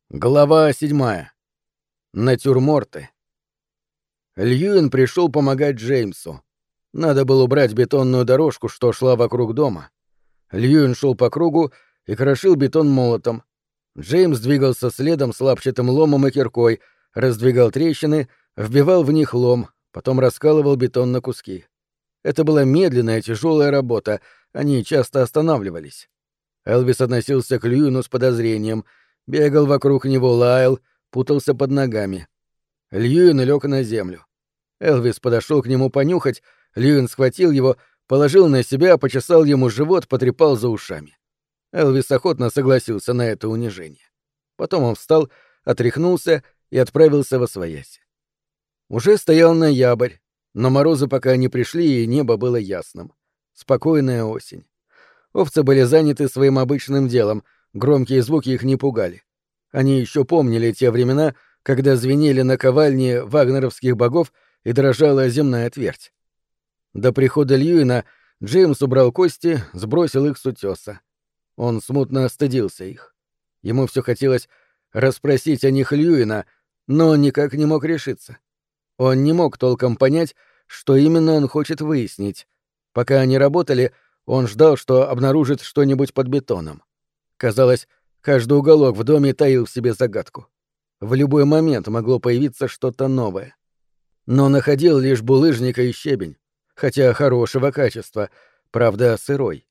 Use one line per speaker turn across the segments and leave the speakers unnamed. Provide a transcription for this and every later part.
Глава 7. Натюрморты. Льюин пришел помогать Джеймсу. Надо было убрать бетонную дорожку, что шла вокруг дома. Льюин шел по кругу и крошил бетон молотом. Джеймс двигался следом с лапчатым ломом и киркой, раздвигал трещины, вбивал в них лом, потом раскалывал бетон на куски. Это была медленная, тяжелая работа, они часто останавливались. Элвис относился к Льюину с подозрением, бегал вокруг него, лаял, путался под ногами. Льюин лег на землю. Элвис подошел к нему понюхать, Льюин схватил его, положил на себя, почесал ему живот, потрепал за ушами. Элвис охотно согласился на это унижение. Потом он встал, отряхнулся и отправился восвояси. Уже стоял ноябрь, но морозы пока не пришли, и небо было ясным. Спокойная осень. Овцы были заняты своим обычным делом, громкие звуки их не пугали. Они еще помнили те времена, когда звенели наковальни вагнеровских богов и дрожала земная твердь. До прихода Льюина Джеймс убрал кости, сбросил их с утеса. Он смутно стыдился их. Ему все хотелось расспросить о них Льюина, но он никак не мог решиться. Он не мог толком понять, что именно он хочет выяснить. Пока они работали, он ждал, что обнаружит что-нибудь под бетоном. Казалось, каждый уголок в доме таил в себе загадку. В любой момент могло появиться что-то новое. Но находил лишь булыжника и щебень, хотя хорошего качества, правда, сырой.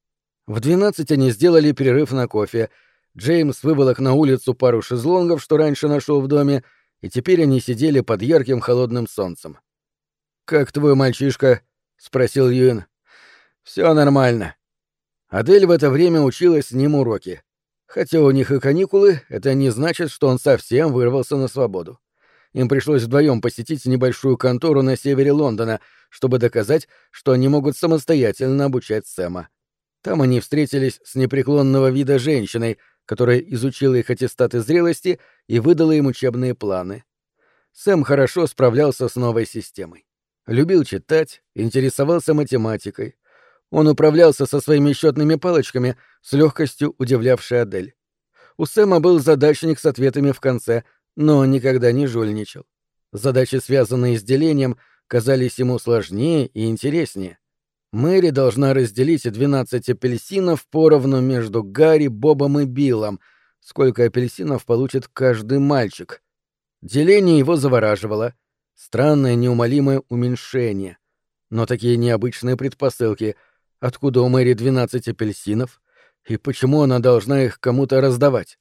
В 12 они сделали перерыв на кофе. Джеймс выволок на улицу пару шезлонгов, что раньше нашел в доме, и теперь они сидели под ярким холодным солнцем. «Как твой мальчишка?» — спросил Льюин. «Все нормально». Адель в это время училась с ним уроки. Хотя у них и каникулы, это не значит, что он совсем вырвался на свободу. Им пришлось вдвоем посетить небольшую контору на севере Лондона, чтобы доказать, что они могут самостоятельно обучать Сэма. Там они встретились с непреклонного вида женщиной, которая изучила их аттестаты зрелости и выдала им учебные планы. Сэм хорошо справлялся с новой системой. Любил читать, интересовался математикой. Он управлялся со своими счетными палочками, с легкостью удивлявшей Адель. У Сэма был задачник с ответами в конце, но он никогда не жульничал. Задачи, связанные с делением, казались ему сложнее и интереснее. Мэри должна разделить 12 апельсинов поровну между Гарри, Бобом и Биллом. Сколько апельсинов получит каждый мальчик? Деление его завораживало. Странное неумолимое уменьшение. Но такие необычные предпосылки. Откуда у Мэри 12 апельсинов? И почему она должна их кому-то раздавать?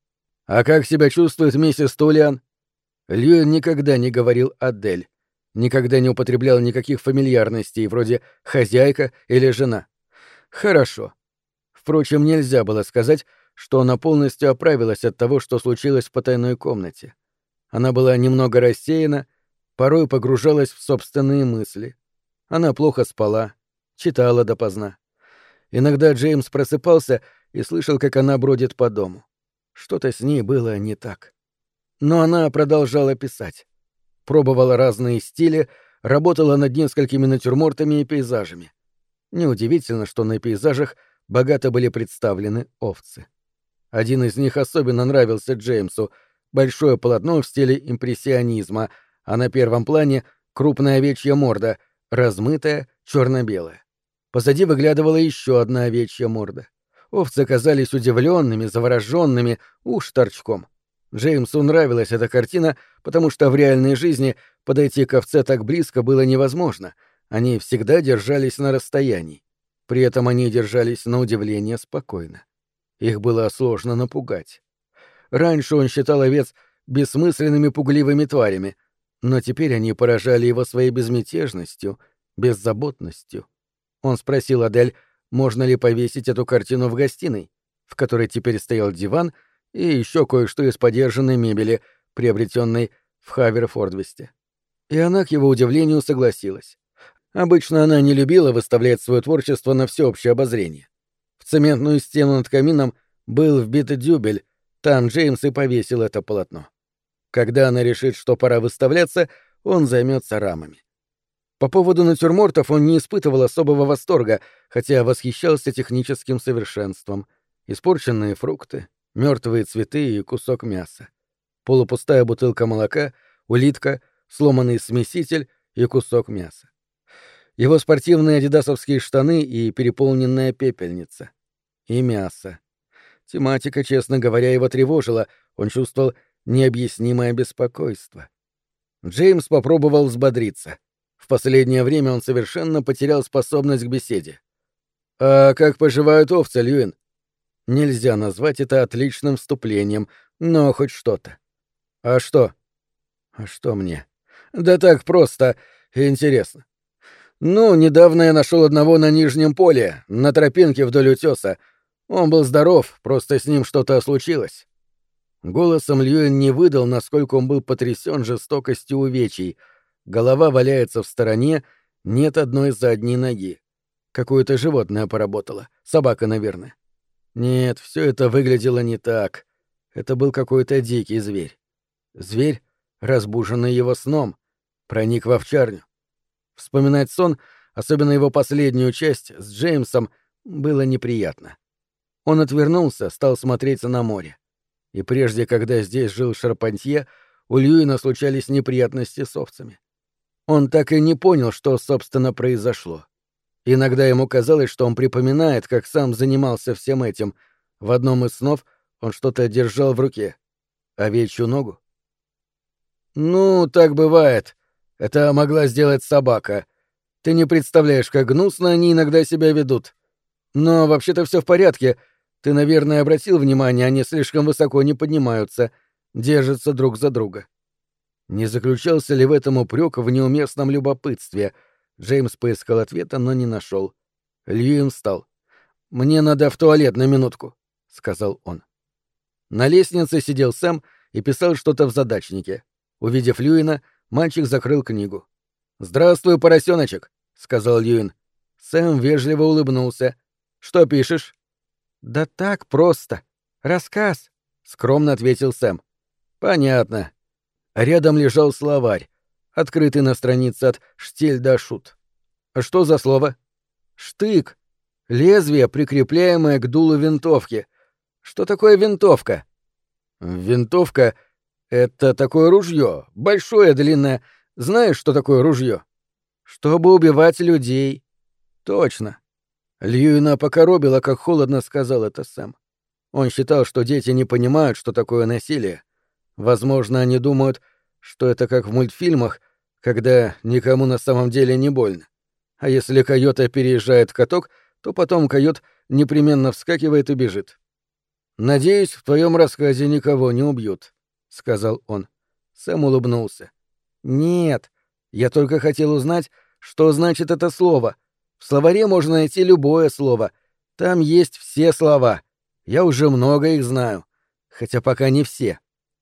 «А как себя чувствует миссис Тулиан?» Льюин никогда не говорил «Адель». Никогда не употреблял никаких фамильярностей, вроде «хозяйка» или «жена». «Хорошо». Впрочем, нельзя было сказать, что она полностью оправилась от того, что случилось в потайной комнате. Она была немного рассеяна, порой погружалась в собственные мысли. Она плохо спала, читала допоздна. Иногда Джеймс просыпался и слышал, как она бродит по дому. Что-то с ней было не так. Но она продолжала писать. Пробовала разные стили, работала над несколькими натюрмортами и пейзажами. Неудивительно, что на пейзажах богато были представлены овцы. Один из них особенно нравился Джеймсу — большое полотно в стиле импрессионизма, а на первом плане — крупная овечья морда, размытая, черно-белая. Позади выглядывала еще одна овечья морда. Овцы казались удивленными, завороженными, уж торчком. Джеймсу нравилась эта картина, потому что в реальной жизни подойти к овце так близко было невозможно. Они всегда держались на расстоянии. При этом они держались на удивление спокойно. Их было сложно напугать. Раньше он считал овец бессмысленными пугливыми тварями, но теперь они поражали его своей безмятежностью, беззаботностью. Он спросил Адель, можно ли повесить эту картину в гостиной, в которой теперь стоял диван и еще кое-что из подержанной мебели, приобретенной в Хаверфордвесте. И она, к его удивлению, согласилась. Обычно она не любила выставлять свое творчество на всеобщее обозрение. В цементную стену над камином был вбит дюбель, там Джеймс и повесил это полотно. Когда она решит, что пора выставляться, он займется рамами. По поводу натюрмортов он не испытывал особого восторга, хотя восхищался техническим совершенством. Испорченные фрукты, Мертвые цветы и кусок мяса. Полупустая бутылка молока, улитка, сломанный смеситель и кусок мяса. Его спортивные адидасовские штаны и переполненная пепельница. И мясо. Тематика, честно говоря, его тревожила, он чувствовал необъяснимое беспокойство. Джеймс попробовал взбодриться. В последнее время он совершенно потерял способность к беседе. «А как поживают овцы, Льюин?» Нельзя назвать это отличным вступлением, но хоть что-то. «А что?» «А что мне?» «Да так просто. Интересно. Ну, недавно я нашел одного на Нижнем поле, на тропинке вдоль утеса. Он был здоров, просто с ним что-то случилось». Голосом Льюин не выдал, насколько он был потрясен жестокостью увечий. Голова валяется в стороне, нет одной задней ноги. Какое-то животное поработало. Собака, наверное. Нет, все это выглядело не так. Это был какой-то дикий зверь. Зверь, разбуженный его сном, проник в овчарню. Вспоминать сон, особенно его последнюю часть с Джеймсом, было неприятно. Он отвернулся, стал смотреть на море. И прежде, когда здесь жил Шарпантье, у Льюина случались неприятности с овцами. Он так и не понял, что, собственно, произошло. Иногда ему казалось, что он припоминает, как сам занимался всем этим. В одном из снов он что-то держал в руке. Овечью ногу? «Ну, так бывает. Это могла сделать собака. Ты не представляешь, как гнусно они иногда себя ведут. Но вообще-то все в порядке. Ты, наверное, обратил внимание, они слишком высоко не поднимаются, держатся друг за друга». Не заключался ли в этом упрек в неуместном любопытстве? Джеймс поискал ответа, но не нашел. Льюин встал. «Мне надо в туалет на минутку», — сказал он. На лестнице сидел Сэм и писал что-то в задачнике. Увидев Льюина, мальчик закрыл книгу. «Здравствуй, поросеночек», — сказал Льюин. Сэм вежливо улыбнулся. «Что пишешь?» «Да так просто. Рассказ», — скромно ответил Сэм. «Понятно». Рядом лежал словарь, открытый на странице от «Штель до Шут». «Что за слово?» «Штык. Лезвие, прикрепляемое к дулу винтовки. Что такое винтовка?» «Винтовка — это такое ружье, большое, длинное. Знаешь, что такое ружье?» «Чтобы убивать людей». «Точно». Льюина покоробило, как холодно сказал это Сэм. Он считал, что дети не понимают, что такое насилие. Возможно, они думают, что это как в мультфильмах, когда никому на самом деле не больно. А если койота переезжает каток, то потом койот непременно вскакивает и бежит. «Надеюсь, в твоем рассказе никого не убьют», — сказал он. Сэм улыбнулся. «Нет, я только хотел узнать, что значит это слово. В словаре можно найти любое слово. Там есть все слова. Я уже много их знаю, хотя пока не все.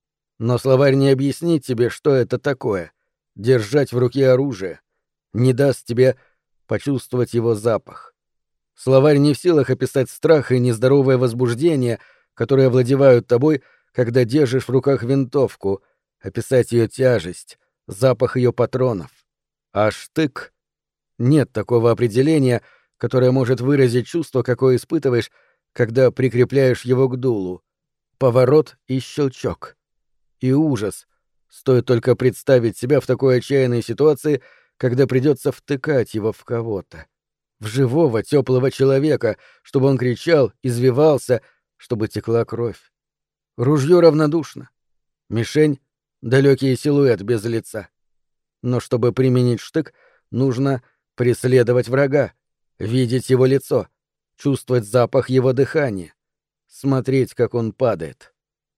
Но словарь не объяснит тебе, что это такое — держать в руке оружие, не даст тебе почувствовать его запах. Словарь не в силах описать страх и нездоровое возбуждение, которые овладевают тобой, когда держишь в руках винтовку, описать ее тяжесть, запах ее патронов. А штык — нет такого определения, которое может выразить чувство, какое испытываешь, когда прикрепляешь его к дулу. Поворот и щелчок. И ужас. Стоит только представить себя в такой отчаянной ситуации, когда придется втыкать его в кого-то. В живого, теплого человека, чтобы он кричал, извивался, чтобы текла кровь. Ружье равнодушно. Мишень — далекий силуэт без лица. Но чтобы применить штык, нужно преследовать врага, видеть его лицо, чувствовать запах его дыхания, смотреть, как он падает.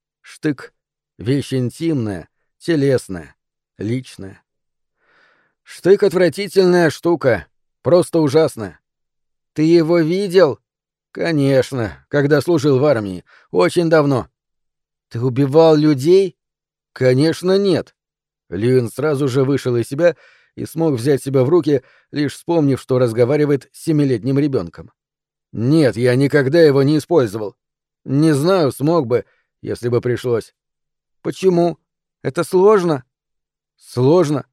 Штык — вещь интимная, телесная, личная. Штык — отвратительная штука, просто ужасная. Ты его видел? Конечно, когда служил в армии, очень давно. Ты убивал людей? Конечно, нет. Льюин сразу же вышел из себя и смог взять себя в руки, лишь вспомнив, что разговаривает с 7-летним ребенком. Нет, я никогда его не использовал. Не знаю, смог бы, если бы пришлось. Почему? Это сложно? Сложно?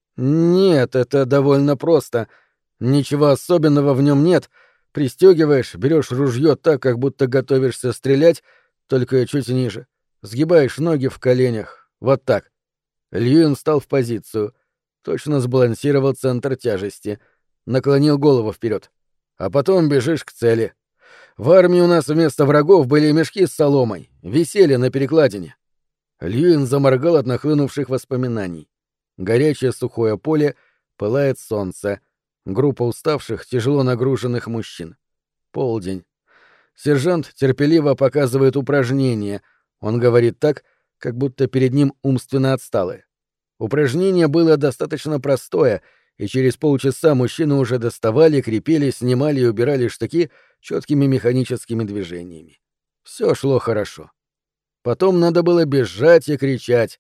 Нет, это довольно просто. Ничего особенного в нем нет. Пристегиваешь, берешь ружье так, как будто готовишься стрелять, только чуть ниже. Сгибаешь ноги в коленях. Вот так. Льюин встал в позицию. Точно сбалансировал центр тяжести. Наклонил голову вперед. А потом бежишь к цели. В армии у нас вместо врагов были мешки с соломой. Висели на перекладине. Льюин заморгал от нахлынувших воспоминаний. Горячее сухое поле, пылает солнце. Группа уставших, тяжело нагруженных мужчин. Полдень. Сержант терпеливо показывает упражнения. Он говорит так, как будто перед ним умственно отсталые. Упражнение было достаточно простое, и через полчаса мужчины уже доставали, крепили, снимали и убирали штыки четкими механическими движениями. Все шло хорошо. Потом надо было бежать и кричать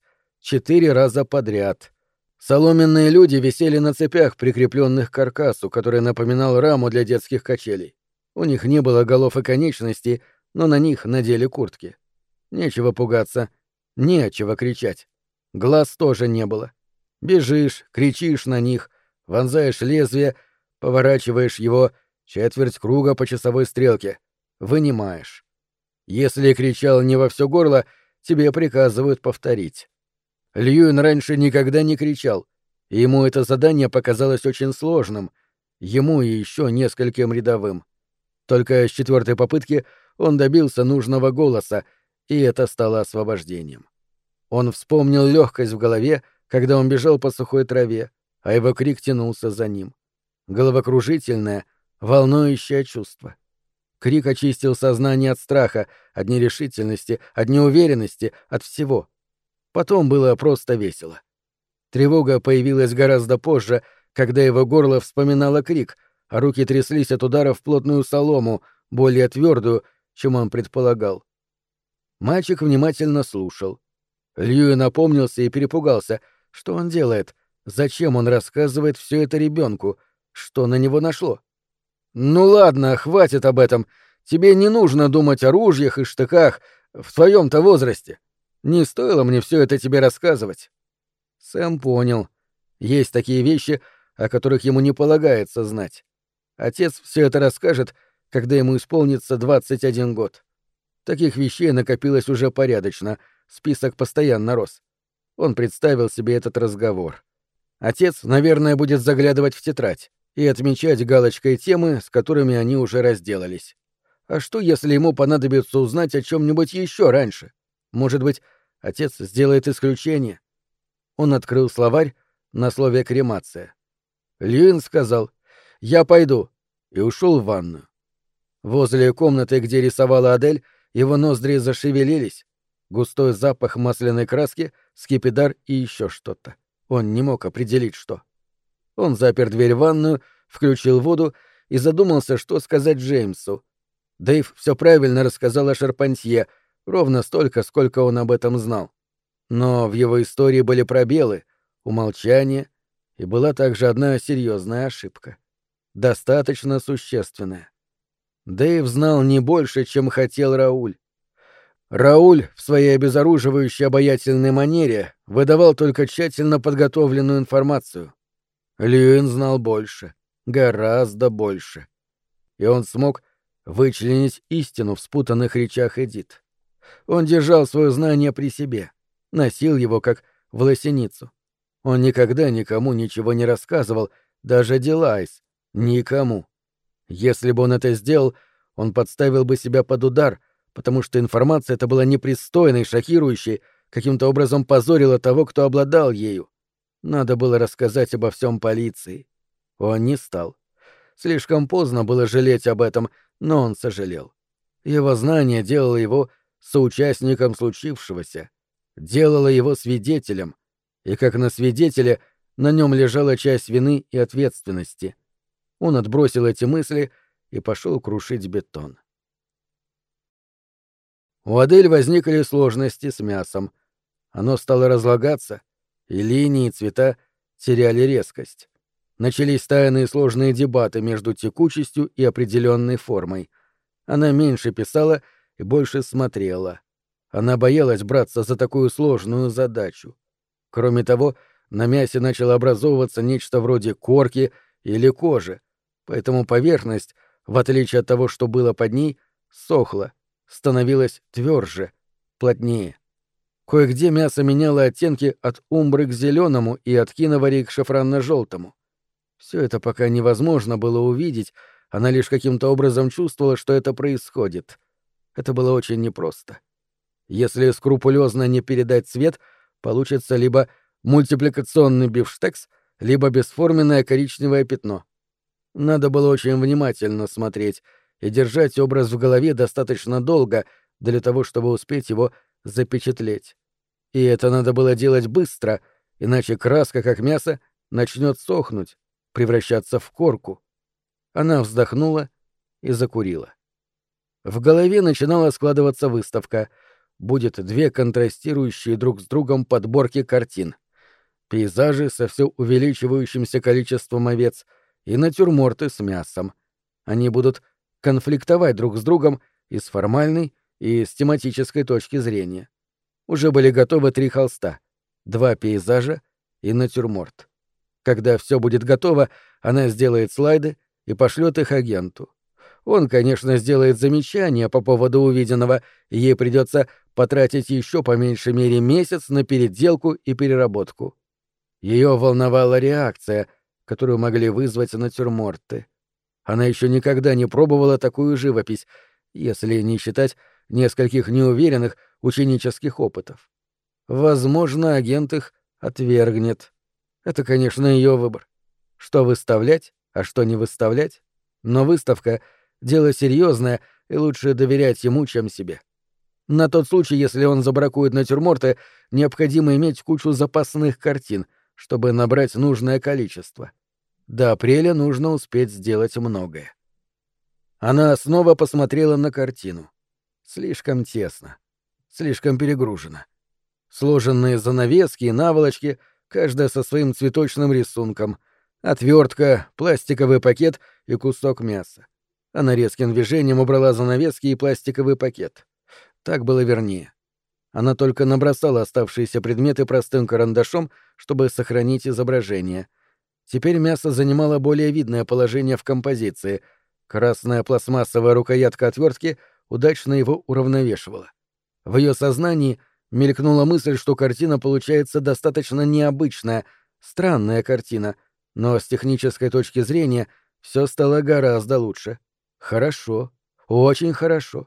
4 раза подряд. Соломенные люди висели на цепях, прикрепленных к каркасу, который напоминал раму для детских качелей. У них не было голов и конечностей, но на них надели куртки. Нечего пугаться, нечего кричать. Глаз тоже не было. Бежишь, кричишь на них, вонзаешь лезвие, поворачиваешь его четверть круга по часовой стрелке, вынимаешь. Если кричал не во все горло, тебе приказывают повторить. Льюин раньше никогда не кричал, и ему это задание показалось очень сложным, ему и еще нескольким рядовым. Только с 4-й попытки он добился нужного голоса, и это стало освобождением. Он вспомнил легкость в голове, когда он бежал по сухой траве, а его крик тянулся за ним. Головокружительное, волнующее чувство. Крик очистил сознание от страха, от нерешительности, от неуверенности, от всего. Потом было просто весело. Тревога появилась гораздо позже, когда его горло вспоминало крик, а руки тряслись от удара в плотную солому, более твердую, чем он предполагал. Мальчик внимательно слушал. Льюин напомнился и перепугался. Что он делает? Зачем он рассказывает все это ребенку? Что на него нашло? «Ну ладно, хватит об этом. Тебе не нужно думать о ружьях и штыках в твоем-то возрасте. Не стоило мне все это тебе рассказывать». Сэм понял. Есть такие вещи, о которых ему не полагается знать. Отец все это расскажет, когда ему исполнится 21 год. Таких вещей накопилось уже порядочно, список постоянно рос. Он представил себе этот разговор. Отец, наверное, будет заглядывать в тетрадь и отмечать галочкой темы, с которыми они уже разделались. А что, если ему понадобится узнать о чем-нибудь еще раньше? Может быть, отец сделает исключение? Он открыл словарь на слове «кремация». Льюин сказал «Я пойду» и ушел в ванную. Возле комнаты, где рисовала Адель, его ноздри зашевелились. Густой запах масляной краски, скипидар и еще что-то. Он не мог определить, что. Он запер дверь в ванную, включил воду и задумался, что сказать Джеймсу. Дэйв все правильно рассказал о Шарпантье, ровно столько, сколько он об этом знал. Но в его истории были пробелы, умолчания, и была также одна серьезная ошибка. Достаточно существенная. Дэйв знал не больше, чем хотел Рауль. Рауль в своей обезоруживающей обаятельной манере выдавал только тщательно подготовленную информацию. Льюин знал больше, гораздо больше. И он смог вычленить истину в спутанных речах Эдит. Он держал свое знание при себе, носил его как власеницу. Он никогда никому ничего не рассказывал, даже Дилайс, никому. Если бы он это сделал, он подставил бы себя под удар, потому что информация эта была непристойной, шокирующей, каким-то образом позорила того, кто обладал ею. Надо было рассказать обо всем полиции. Он не стал. Слишком поздно было жалеть об этом, но он сожалел. Его знание делало его соучастником случившегося, делало его свидетелем, и как на свидетеле на нем лежала часть вины и ответственности. Он отбросил эти мысли и пошел крушить бетон. У Адель возникли сложности с мясом. Оно стало разлагаться, и линии и цвета теряли резкость. Начались тайные сложные дебаты между текучестью и определенной формой. Она меньше писала и больше смотрела. Она боялась браться за такую сложную задачу. Кроме того, на мясе начало образовываться нечто вроде корки или кожи, поэтому поверхность, в отличие от того, что было под ней, сохла, становилось тверже, плотнее. Кое-где мясо меняло оттенки от умбры к зеленому и от киновари к шафранно-желтому. Все это пока невозможно было увидеть, она лишь каким-то образом чувствовала, что это происходит. Это было очень непросто. Если скрупулезно не передать цвет, получится либо мультипликационный бифштекс, либо бесформенное коричневое пятно. Надо было очень внимательно смотреть и держать образ в голове достаточно долго для того, чтобы успеть его запечатлеть. И это надо было делать быстро, иначе краска, как мясо, начнет сохнуть, превращаться в корку. Она вздохнула и закурила. В голове начинала складываться выставка. Будет 2 контрастирующие друг с другом подборки картин. Пейзажи со все увеличивающимся количеством овец и натюрморты с мясом. Они будут конфликтовать друг с другом и с формальной, и с тематической точки зрения. Уже были готовы 3 холста, 2 пейзажа и натюрморт. Когда все будет готово, она сделает слайды и пошлет их агенту. Он, конечно, сделает замечания по поводу увиденного, и ей придется потратить еще по меньшей мере месяц на переделку и переработку. Ее волновала реакция, которую могли вызвать натюрморты. Она еще никогда не пробовала такую живопись, если не считать нескольких неуверенных ученических опытов. Возможно, агент их отвергнет. Это, конечно, ее выбор. Что выставлять, а что не выставлять. Но выставка — дело серьезное, и лучше доверять ему, чем себе. На тот случай, если он забракует натюрморты, необходимо иметь кучу запасных картин, чтобы набрать нужное количество. До апреля нужно успеть сделать многое. Она снова посмотрела на картину. Слишком тесно. Слишком перегружено. Сложенные занавески и наволочки, каждая со своим цветочным рисунком. Отвертка, пластиковый пакет и кусок мяса. Она резким движением убрала занавески и пластиковый пакет. Так было вернее. Она только набросала оставшиеся предметы простым карандашом, чтобы сохранить изображение. Теперь мясо занимало более видное положение в композиции. Красная пластмассовая рукоятка отвертки удачно его уравновешивала. В ее сознании мелькнула мысль, что картина получается достаточно необычная, странная картина, но с технической точки зрения все стало гораздо лучше. Хорошо, очень хорошо.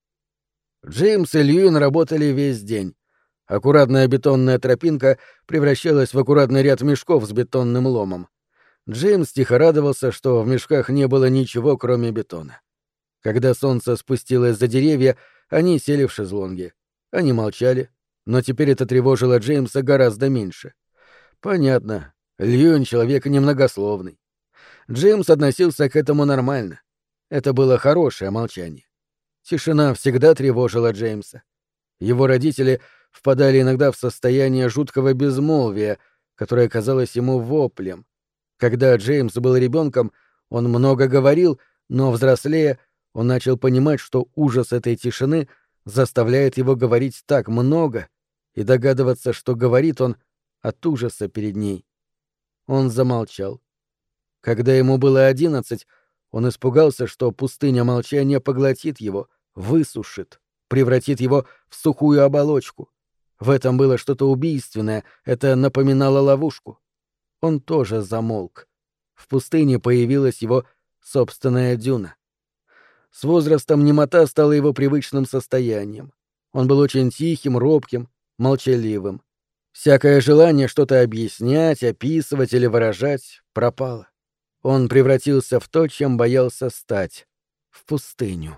Джеймс и Льюин работали весь день. Аккуратная бетонная тропинка превращалась в аккуратный ряд мешков с бетонным ломом. Джеймс тихо радовался, что в мешках не было ничего, кроме бетона. Когда солнце спустилось за деревья, они сели в шезлонги. Они молчали, но теперь это тревожило Джеймса гораздо меньше. Понятно, Льюин человек немногословный. Джеймс относился к этому нормально. Это было хорошее молчание. Тишина всегда тревожила Джеймса. Его родители впадали иногда в состояние жуткого безмолвия, которое казалось ему воплем. Когда Джеймс был ребенком, он много говорил, но, взрослея, он начал понимать, что ужас этой тишины заставляет его говорить так много и догадываться, что говорит он от ужаса перед ней. Он замолчал. Когда ему было 11, он испугался, что пустыня молчания поглотит его, высушит, превратит его в сухую оболочку. В этом было что-то убийственное, это напоминало ловушку. Он тоже замолк. В пустыне появилась его собственная дюна. С возрастом немота стала его привычным состоянием. Он был очень тихим, робким, молчаливым. Всякое желание что-то объяснять, описывать или выражать пропало. Он превратился в то, чем боялся стать — в пустыню.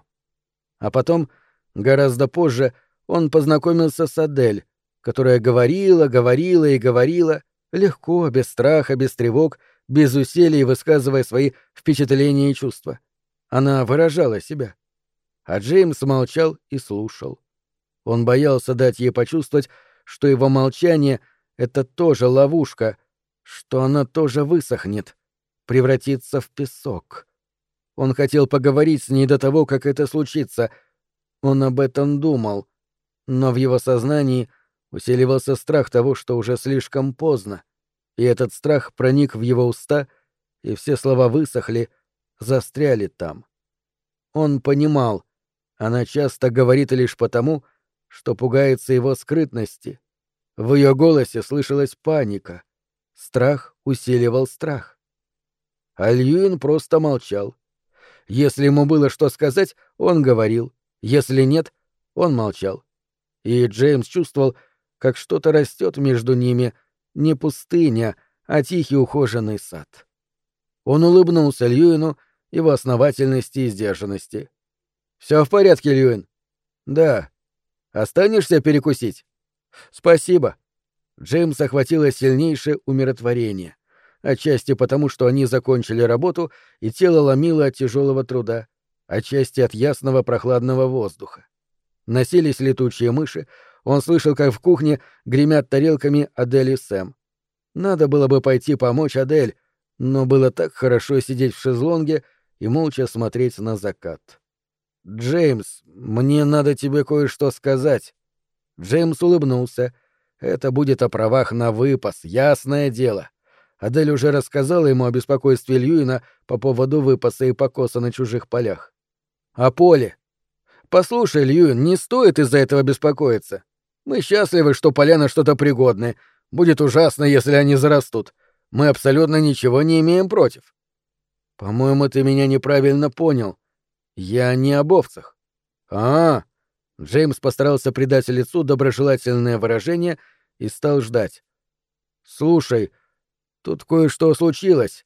А потом, гораздо позже, он познакомился с Адель, которая говорила, говорила и говорила, легко, без страха, без тревог, без усилий высказывая свои впечатления и чувства. Она выражала себя. А Джеймс молчал и слушал. Он боялся дать ей почувствовать, что его молчание — это тоже ловушка, что она тоже высохнет, превратится в песок. Он хотел поговорить с ней до того, как это случится. Он об этом думал. Но в его сознании усиливался страх того, что уже слишком поздно. И этот страх проник в его уста, и все слова высохли, застряли там. Он понимал, Она часто говорит лишь потому, что пугается его скрытности. В ее голосе слышалась паника. Страх усиливал страх. А Льюин просто молчал. Если ему было что сказать, он говорил. Если нет, он молчал. И Джеймс чувствовал, как что-то растет между ними, не пустыня, а тихий ухоженный сад. Он улыбнулся Льюину, его основательности и сдержанности. «Все в порядке, Льюин?» «Да. Останешься перекусить?» «Спасибо». Джеймс охватило сильнейшее умиротворение. Отчасти потому, что они закончили работу, и тело ломило от тяжелого труда, отчасти от ясного прохладного воздуха. Носились летучие мыши, он слышал, как в кухне гремят тарелками Адель и Сэм. Надо было бы пойти помочь Адель, но было так хорошо сидеть в шезлонге и молча смотреть на закат. «Джеймс, мне надо тебе кое-что сказать». Джеймс улыбнулся. «Это будет о правах на выпас, ясное дело». Адель уже рассказала ему о беспокойстве Льюина по поводу выпаса и покоса на чужих полях. «О поле. Послушай, Льюин, не стоит из-за этого беспокоиться. Мы счастливы, что поля на что-то пригодны. Будет ужасно, если они зарастут. Мы абсолютно ничего не имеем против». «По-моему, ты меня неправильно понял. Я не об овцах». «А-а-а». Джеймс постарался придать лицу доброжелательное выражение и стал ждать. «Слушай, тут кое-что случилось.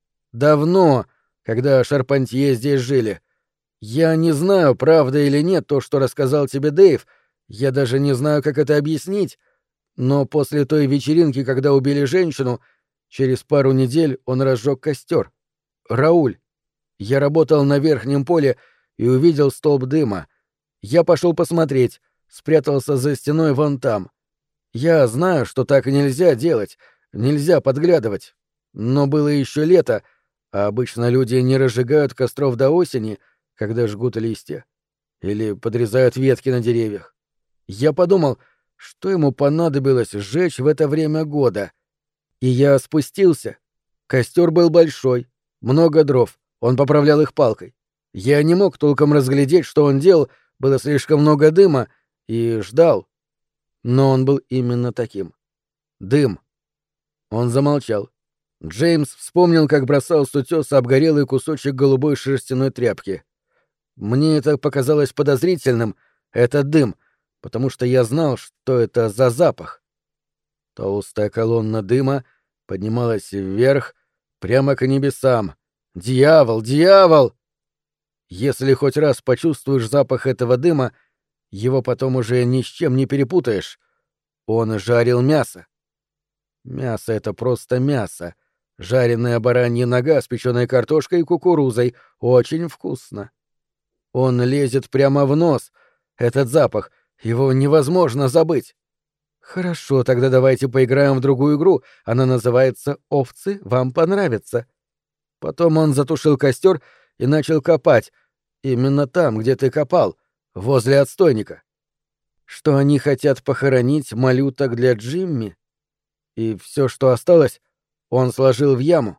Давно, когда Шарпантье здесь жили. Я не знаю, правда или нет то, что рассказал тебе Дэйв. Я даже не знаю, как это объяснить. Но после той вечеринки, когда убили женщину, через пару недель он разжег костер. Рауль. Я работал на верхнем поле и увидел столб дыма. Я пошел посмотреть, спрятался за стеной вон там. Я знаю, что так нельзя делать, нельзя подглядывать. Но было еще лето, а обычно люди не разжигают костров до осени, когда жгут листья. Или подрезают ветки на деревьях. Я подумал, что ему понадобилось сжечь в это время года. И я спустился. Костер был большой, много дров, он поправлял их палкой. Я не мог толком разглядеть, что он делал, было слишком много дыма, и ждал. Но он был именно таким. Дым. Он замолчал. Джеймс вспомнил, как бросал с утёса обгорелый кусочек голубой шерстяной тряпки. Мне это показалось подозрительным, это дым, потому что я знал, что это за запах. Толстая колонна дыма поднималась вверх, прямо к небесам. Дьявол, дьявол! Если хоть раз почувствуешь запах этого дыма, его потом уже ни с чем не перепутаешь. Он жарил мясо. Мясо — это просто мясо. Жареная баранья нога с печеной картошкой и кукурузой. Очень вкусно. Он лезет прямо в нос. Этот запах. Его невозможно забыть. Хорошо, тогда давайте поиграем в другую игру. Она называется «Овцы вам понравятся». Потом он затушил костер и начал копать. Именно там, где ты копал, возле отстойника. Что они хотят похоронить малюток для Джимми? И все, что осталось, он сложил в яму?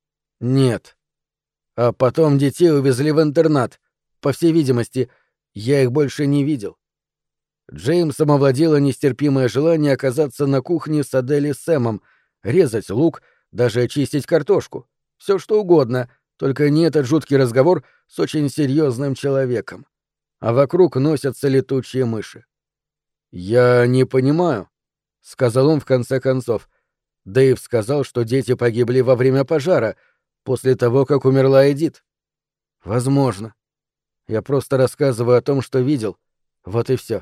Нет. А потом детей увезли в интернат. По всей видимости, я их больше не видел. Джеймсом овладело нестерпимое желание оказаться на кухне с Адель и Сэмом, резать лук, даже чистить картошку. Все что угодно, только не этот жуткий разговор с очень серьезным человеком. А вокруг носятся летучие мыши. «Я не понимаю», — сказал он в конце концов. Дэйв сказал, что дети погибли во время пожара, после того, как умерла Эдит. «Возможно. Я просто рассказываю о том, что видел. Вот и все.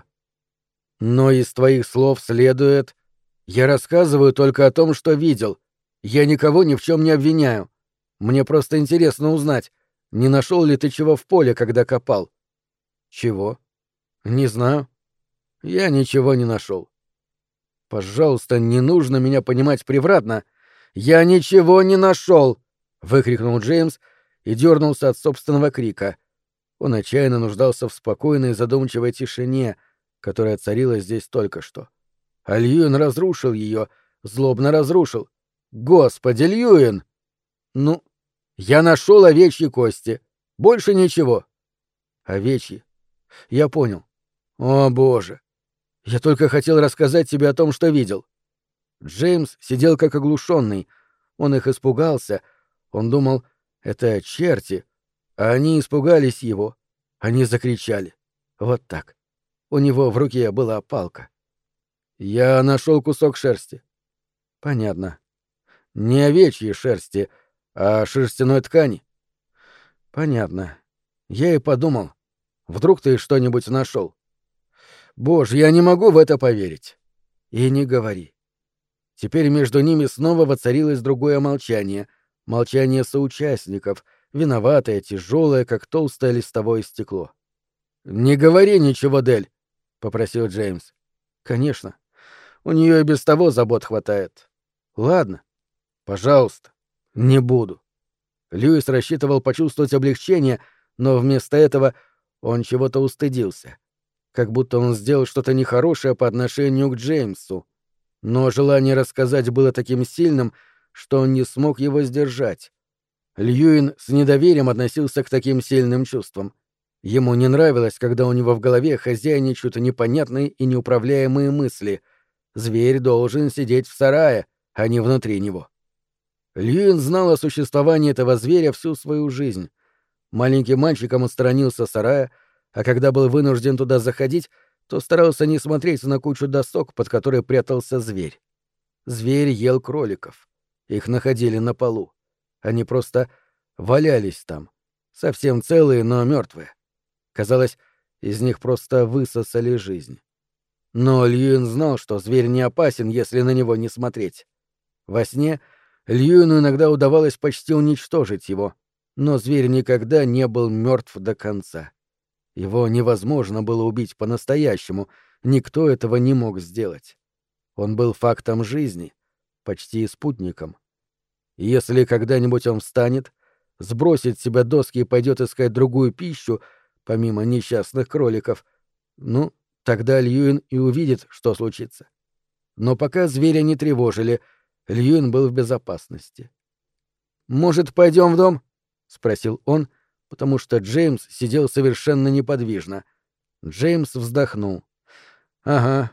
Но из твоих слов следует... Я рассказываю только о том, что видел. Я никого ни в чем не обвиняю. Мне просто интересно узнать, не нашел ли ты чего в поле, когда копал?» «Чего?» «Не знаю. Я ничего не нашел. Пожалуйста, не нужно меня понимать превратно. Я ничего не нашел! Выкрикнул Джеймс и дернулся от собственного крика. Он отчаянно нуждался в спокойной, задумчивой тишине, которая царила здесь только что. А Льюин разрушил ее, злобно разрушил. Господи, Льюин! Ну, я нашел овечьи кости. Больше ничего. Овечьи. Я понял. О, боже. Я только хотел рассказать тебе о том, что видел. Джеймс сидел как оглушенный. Он их испугался. Он думал, это черти. А они испугались его. Они закричали. Вот так. У него в руке была палка. Я нашел кусок шерсти. Понятно. Не овечьей шерсти, а шерстяной ткани. Понятно. Я и подумал, вдруг ты что-нибудь нашел. Боже, я не могу в это поверить. И не говори. Теперь между ними снова воцарилось другое молчание. Молчание соучастников, виноватое, тяжелое, как толстое листовое стекло. «Не говори ничего, Дель», — попросил Джеймс. «Конечно. У нее и без того забот хватает. Ладно. Пожалуйста. Не буду». Льюис рассчитывал почувствовать облегчение, но вместо этого он чего-то устыдился. Как будто он сделал что-то нехорошее по отношению к Джеймсу. Но желание рассказать было таким сильным, что он не смог его сдержать. Льюин с недоверием относился к таким сильным чувствам. Ему не нравилось, когда у него в голове хозяйничают непонятные и неуправляемые мысли. Зверь должен сидеть в сарае, а не внутри него. Льюин знал о существовании этого зверя всю свою жизнь. Маленьким мальчиком он сторонился сарая, а когда был вынужден туда заходить, то старался не смотреть на кучу досок, под которой прятался зверь. Зверь ел кроликов. Их находили на полу. Они просто валялись там, совсем целые, но мертвые. Казалось, из них просто высосали жизнь. Но Льюин знал, что зверь не опасен, если на него не смотреть. Во сне Льюину иногда удавалось почти уничтожить его, но зверь никогда не был мертв до конца. Его невозможно было убить по-настоящему, никто этого не мог сделать. Он был фактом жизни, почти спутником. И если когда-нибудь он встанет, сбросит с себя доски и пойдет искать другую пищу, помимо несчастных кроликов, ну, тогда Льюин и увидит, что случится. Но пока зверя не тревожили, Льюин был в безопасности. «Может, пойдем в дом?» — спросил он, потому что Джеймс сидел совершенно неподвижно. Джеймс вздохнул. «Ага».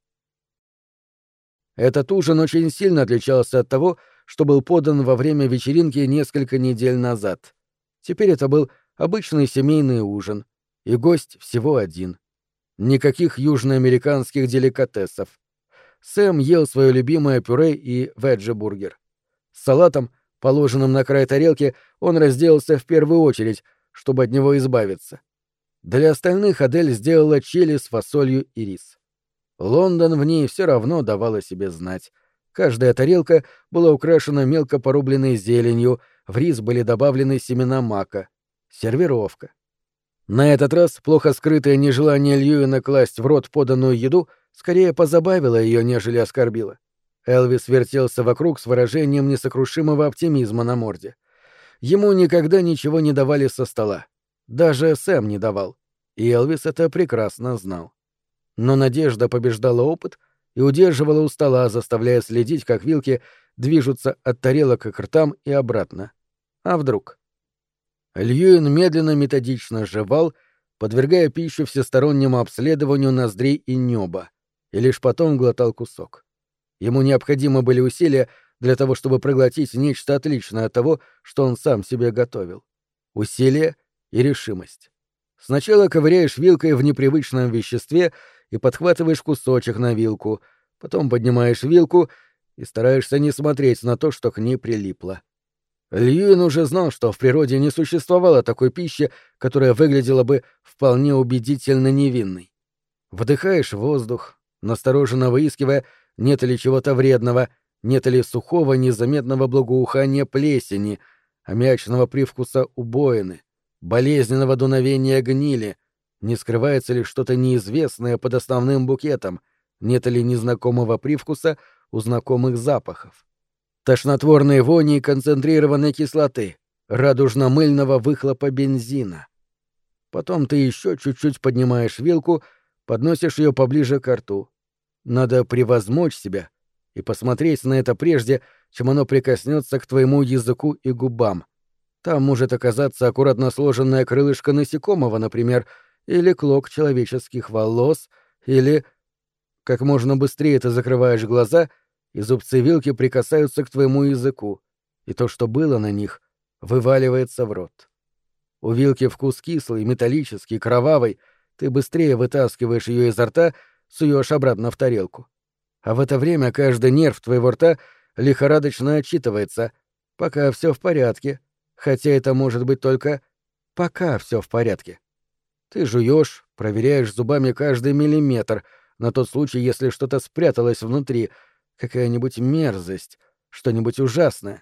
Этот ужин очень сильно отличался от того, что был подан во время вечеринки несколько недель назад. Теперь это был обычный семейный ужин, и гость всего один. Никаких южноамериканских деликатесов. Сэм ел свое любимое пюре и веджи-бургер. С салатом, положенным на край тарелки, он разделался в первую очередь, чтобы от него избавиться. Для остальных Адель сделала чили с фасолью и рис. Лондон в ней все равно давал о себе знать. Каждая тарелка была украшена мелко порубленной зеленью, в рис были добавлены семена мака. Сервировка. На этот раз плохо скрытое нежелание Льюина класть в рот поданную еду скорее позабавило ее, нежели оскорбило. Элвис вертелся вокруг с выражением несокрушимого оптимизма на морде. Ему никогда ничего не давали со стола. Даже Сэм не давал. И Элвис это прекрасно знал. Но надежда побеждала опыт и удерживала у стола, заставляя следить, как вилки движутся от тарелок к ртам и обратно. А вдруг? Льюин медленно-методично жевал, подвергая пищу всестороннему обследованию ноздрей и нёба, и лишь потом глотал кусок. Ему необходимы были усилия для того, чтобы проглотить нечто отличное от того, что он сам себе готовил. Усилие и решимость. Сначала ковыряешь вилкой в непривычном веществе и подхватываешь кусочек на вилку, потом поднимаешь вилку и стараешься не смотреть на то, что к ней прилипло. Льюин уже знал, что в природе не существовало такой пищи, которая выглядела бы вполне убедительно невинной. Вдыхаешь воздух, настороженно выискивая, нет ли чего-то вредного, нет ли сухого незаметного благоухания плесени, аммиачного привкуса убоины, болезненного дуновения гнили, не скрывается ли что-то неизвестное под основным букетом, нет ли незнакомого привкуса у знакомых запахов. Тошнотворные вони и концентрированной кислоты, радужно-мыльного выхлопа бензина. Потом ты еще чуть-чуть поднимаешь вилку, подносишь ее поближе к рту. Надо превозмочь себя и посмотреть на это прежде, чем оно прикоснется к твоему языку и губам. Там может оказаться аккуратно сложенное крылышко насекомого, например, или клок человеческих волос, или... Как можно быстрее ты закрываешь глаза, и зубцы вилки прикасаются к твоему языку, и то, что было на них, вываливается в рот. У вилки вкус кислый, металлический, кровавый, ты быстрее вытаскиваешь ее изо рта, суешь обратно в тарелку. А в это время каждый нерв твоего рта лихорадочно отчитывается, пока все в порядке, хотя это может быть только пока все в порядке. Ты жуешь, проверяешь зубами каждый миллиметр, на тот случай, если что-то спряталось внутри, какая-нибудь мерзость, что-нибудь ужасное.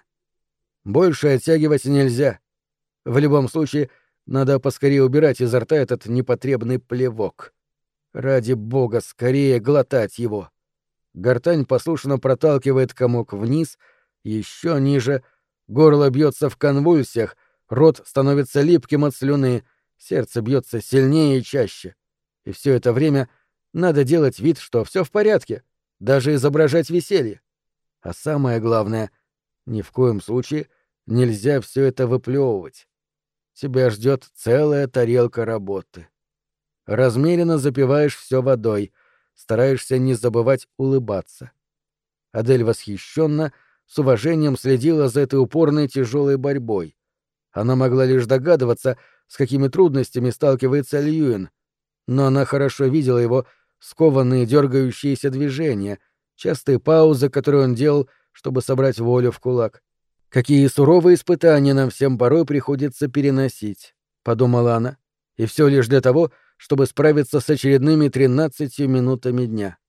Больше оттягивать нельзя. В любом случае, надо поскорее убирать изо рта этот непотребный плевок. Ради бога, скорее глотать его. Гортань послушно проталкивает комок вниз, еще ниже, горло бьется в конвульсиях, рот становится липким от слюны, сердце бьется сильнее и чаще. И все это время надо делать вид, что все в порядке, даже изображать веселье. А самое главное, ни в коем случае нельзя все это выплевывать. Тебя ждет целая тарелка работы. Размеренно запиваешь все водой, стараешься не забывать улыбаться. Адель восхищенно, с уважением следила за этой упорной тяжелой борьбой. Она могла лишь догадываться, с какими трудностями сталкивается Льюин, но она хорошо видела его скованные дергающиеся движения, частые паузы, которые он делал, чтобы собрать волю в кулак. «Какие суровые испытания нам всем порой приходится переносить», — подумала она, — «и все лишь для того, чтобы справиться с очередными 13 минутами дня».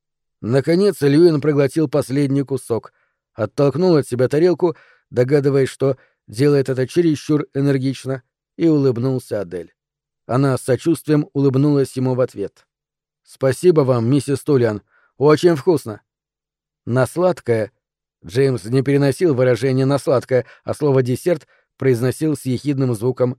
Наконец Льюин проглотил последний кусок, оттолкнул от себя тарелку, догадываясь, что делает это чересчур энергично, и улыбнулся Адель. Она с сочувствием улыбнулась ему в ответ. «Спасибо вам, миссис Тулиан. Очень вкусно». На сладкое Джеймс не переносил выражение «на сладкое», а слово «десерт» произносил с ехидным звуком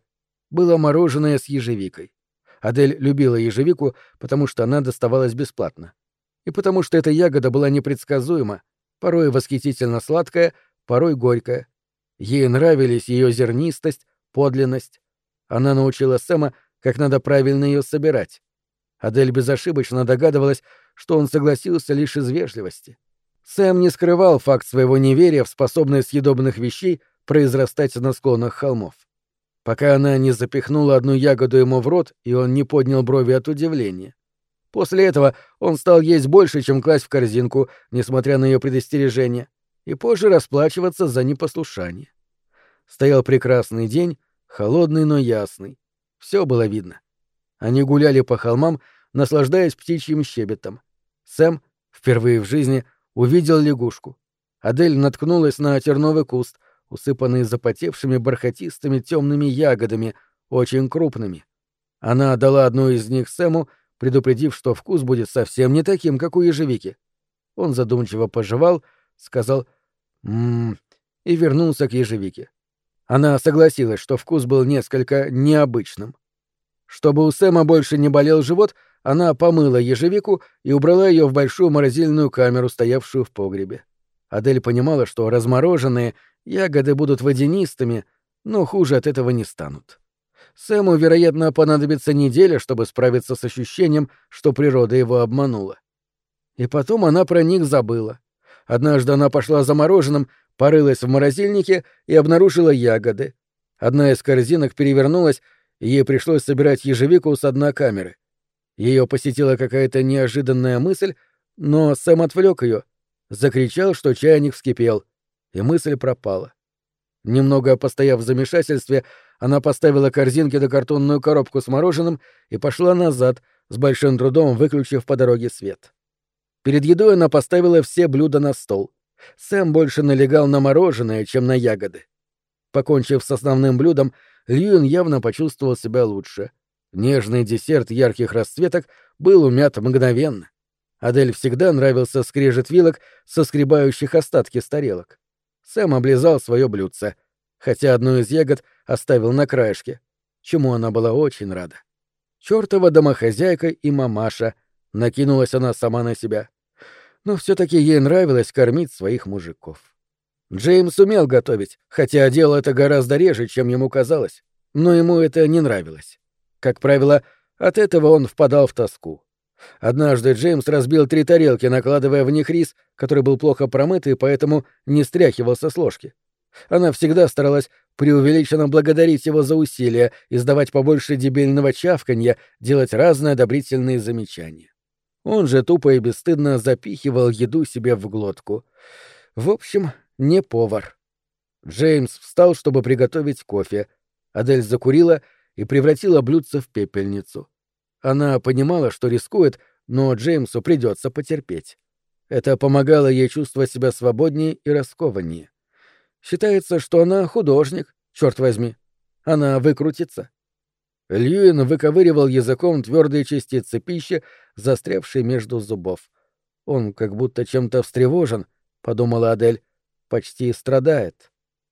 было мороженое с ежевикой. Адель любила ежевику, потому что она доставалась бесплатно. И потому что эта ягода была непредсказуема, порой восхитительно сладкая, порой горькая. Ей нравились ее зернистость, подлинность. Она научила Сэма, как надо правильно ее собирать. Адель безошибочно догадывалась, что он согласился лишь из вежливости. Сэм не скрывал факт своего неверия в способность съедобных вещей произрастать на склонах холмов. Пока она не запихнула одну ягоду ему в рот, и он не поднял брови от удивления. После этого он стал есть больше, чем класть в корзинку, несмотря на ее предостережение, и позже расплачиваться за непослушание. Стоял прекрасный день, холодный, но ясный. Все было видно. Они гуляли по холмам, наслаждаясь птичьим щебетом. Сэм, впервые в жизни, увидел лягушку. Адель наткнулась на терновый куст, усыпанный запотевшими бархатистыми темными ягодами, очень крупными. Она отдала одну из них Сэму, предупредив, что вкус будет совсем не таким, как у ежевики. Он задумчиво пожевал, сказал «ммм» и вернулся к ежевике. Она согласилась, что вкус был несколько необычным. Чтобы у Сэма больше не болел живот, она помыла ежевику и убрала ее в большую морозильную камеру, стоявшую в погребе. Адель понимала, что размороженные ягоды будут водянистыми, но хуже от этого не станут. Сэму, вероятно, понадобится неделя, чтобы справиться с ощущением, что природа его обманула. И потом она про них забыла. Однажды она пошла за мороженым, порылась в морозильнике и обнаружила ягоды. Одна из корзинок перевернулась, и ей пришлось собирать ежевику с дна камеры. Ее посетила какая-то неожиданная мысль, но Сэм отвлек ее, закричал, что чайник вскипел, и мысль пропала. Немного постояв в замешательстве, она поставила корзинки на картонную коробку с мороженым и пошла назад, с большим трудом выключив по дороге свет. Перед едой она поставила все блюда на стол. Сэм больше налегал на мороженое, чем на ягоды. Покончив с основным блюдом, Льюин явно почувствовал себя лучше. Нежный десерт ярких расцветок был умят мгновенно. Адель всегда нравился скрежет вилок, соскребающих остатки с тарелок. Сэм облизал свое блюдце, хотя одну из ягод оставил на краешке, чему она была очень рада. Чёртова домохозяйка и мамаша, накинулась она сама на себя. Но все-таки ей нравилось кормить своих мужиков. Джеймс умел готовить, хотя делал это гораздо реже, чем ему казалось, но ему это не нравилось. Как правило, от этого он впадал в тоску. Однажды Джеймс разбил 3 тарелки, накладывая в них рис, который был плохо промыт и поэтому не стряхивался с ложки. Она всегда старалась преувеличенно благодарить его за усилия, издавать побольше дебильного чавканья, делать разные одобрительные замечания. Он же тупо и бесстыдно запихивал еду себе в глотку. В общем, не повар. Джеймс встал, чтобы приготовить кофе. Адель закурила и превратила блюдце в пепельницу. Она понимала, что рискует, но Джеймсу придется потерпеть. Это помогало ей чувствовать себя свободнее и раскованнее. Считается, что она художник, черт возьми. Она выкрутится. Льюин выковыривал языком твердые частицы пищи, застрявшие между зубов. Он как будто чем-то встревожен, подумала Адель, почти страдает.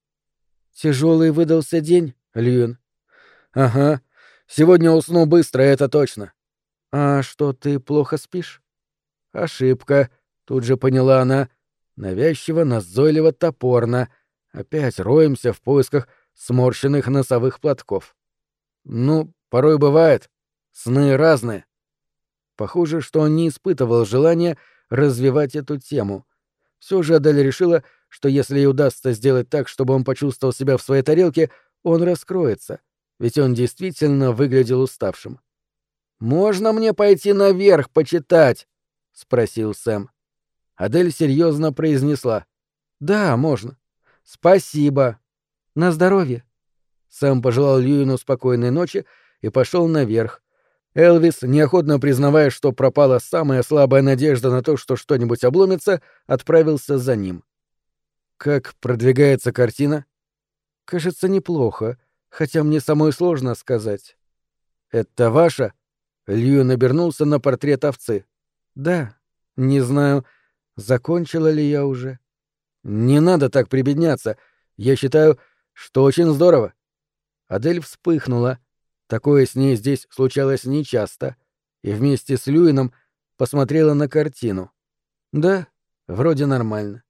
Тяжелый выдался день, Льюин. Ага. Сегодня усну быстро, это точно. А что, ты плохо спишь? Ошибка, тут же поняла она. Навязчиво, назойливо, топорно. Опять роемся в поисках сморщенных носовых платков. Ну, порой бывает. Сны разные. Похоже, что он не испытывал желания развивать эту тему. Все же Адель решила, что если ей удастся сделать так, чтобы он почувствовал себя в своей тарелке, он раскроется, ведь он действительно выглядел уставшим. «Можно мне пойти наверх почитать?» — спросил Сэм. Адель серьезно произнесла. «Да, можно. Спасибо. На здоровье». Сэм пожелал Льюину спокойной ночи и пошел наверх. Элвис, неохотно признавая, что пропала самая слабая надежда на то, что что-нибудь обломится, отправился за ним. «Как продвигается картина?» «Кажется, неплохо, хотя мне самой сложно сказать». «Это ваша?» Льюин обернулся на портрет овцы. «Да. Не знаю, закончила ли я уже». «Не надо так прибедняться. Я считаю, что очень здорово». Адель вспыхнула. Такое с ней здесь случалось нечасто. И вместе с Льюином посмотрела на картину. Да, вроде нормально.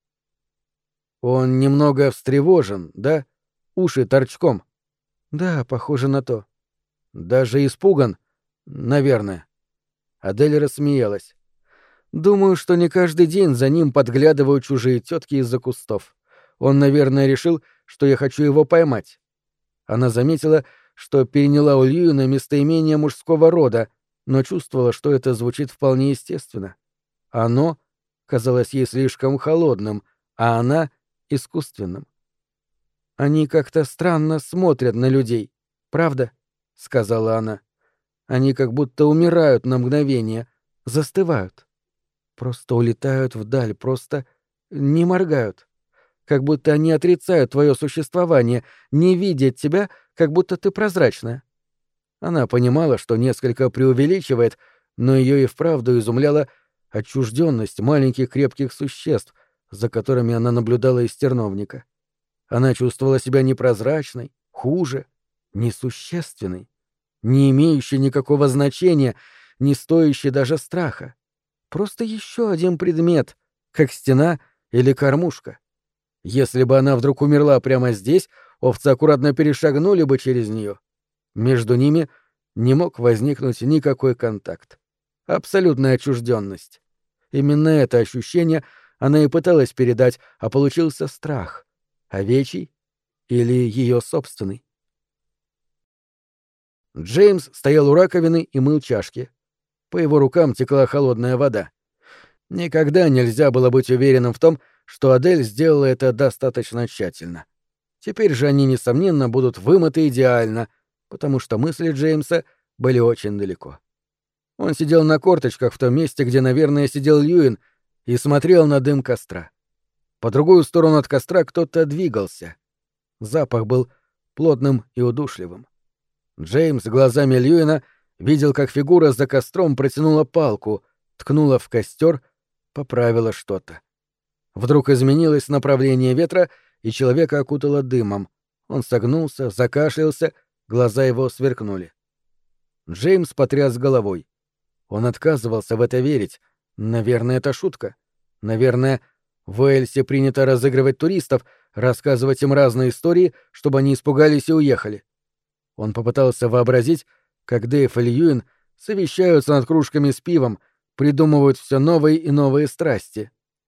Он немного встревожен, да? Уши торчком. Да, похоже на то. Даже испуган, наверное. Адель рассмеялась. Думаю, что не каждый день за ним подглядывают чужие тетки из-за кустов. Он, наверное, решил, что я хочу его поймать. Она заметила, что переняла у Льюина местоимение мужского рода, но чувствовала, что это звучит вполне естественно. Оно казалось ей слишком холодным, а она — искусственным. «Они как-то странно смотрят на людей, правда?» — сказала она. «Они как будто умирают на мгновение, застывают. Просто улетают вдаль, просто не моргают. Как будто они отрицают твое существование, не видят тебя, как будто ты прозрачная». Она понимала, что несколько преувеличивает, но ее и вправду изумляла отчужденность маленьких крепких существ, за которыми она наблюдала из терновника. Она чувствовала себя непрозрачной, хуже, несущественной, не имеющей никакого значения, не стоящей даже страха. Просто еще один предмет, как стена или кормушка. Если бы она вдруг умерла прямо здесь, овцы аккуратно перешагнули бы через нее. Между ними не мог возникнуть никакой контакт. Абсолютная отчужденность. Именно это ощущение она и пыталась передать, а получился страх. Овечий или ее собственный. Джеймс стоял у раковины и мыл чашки. По его рукам текла холодная вода. Никогда нельзя было быть уверенным в том, что Адель сделала это достаточно тщательно. Теперь же они, несомненно, будут вымыты идеально, потому что мысли Джеймса были очень далеко. Он сидел на корточках в том месте, где, наверное, сидел Льюин, и смотрел на дым костра. По другую сторону от костра кто-то двигался. Запах был плотным и удушливым. Джеймс глазами Льюина видел, как фигура за костром протянула палку, ткнула в костер, поправила что-то. Вдруг изменилось направление ветра, и человека окутало дымом. Он согнулся, закашлялся, глаза его сверкнули. Джеймс потряс головой. Он отказывался в это верить. Наверное, это шутка. Наверное, в Уэльсе принято разыгрывать туристов, рассказывать им разные истории, чтобы они испугались и уехали. Он попытался вообразить, как Дэйв и Льюин совещаются над кружками с пивом, придумывают все новые и новые страсти.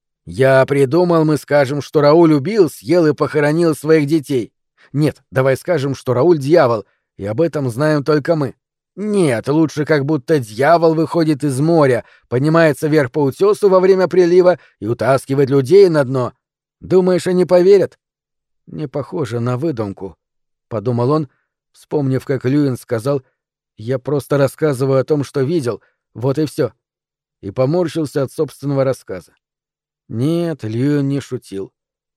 «Я придумал, мы скажем, что Рауль убил, съел и похоронил своих детей. Нет, давай скажем, что Рауль — дьявол, и об этом знаем только мы. Нет, лучше как будто дьявол выходит из моря, поднимается вверх по утесу во время прилива и утаскивает людей на дно. Думаешь, они поверят?» «Не похоже на выдумку», — подумал он, вспомнив, как Льюин сказал: «Я просто рассказываю о том, что видел, вот и все», и поморщился от собственного рассказа. Нет, Льюин не шутил.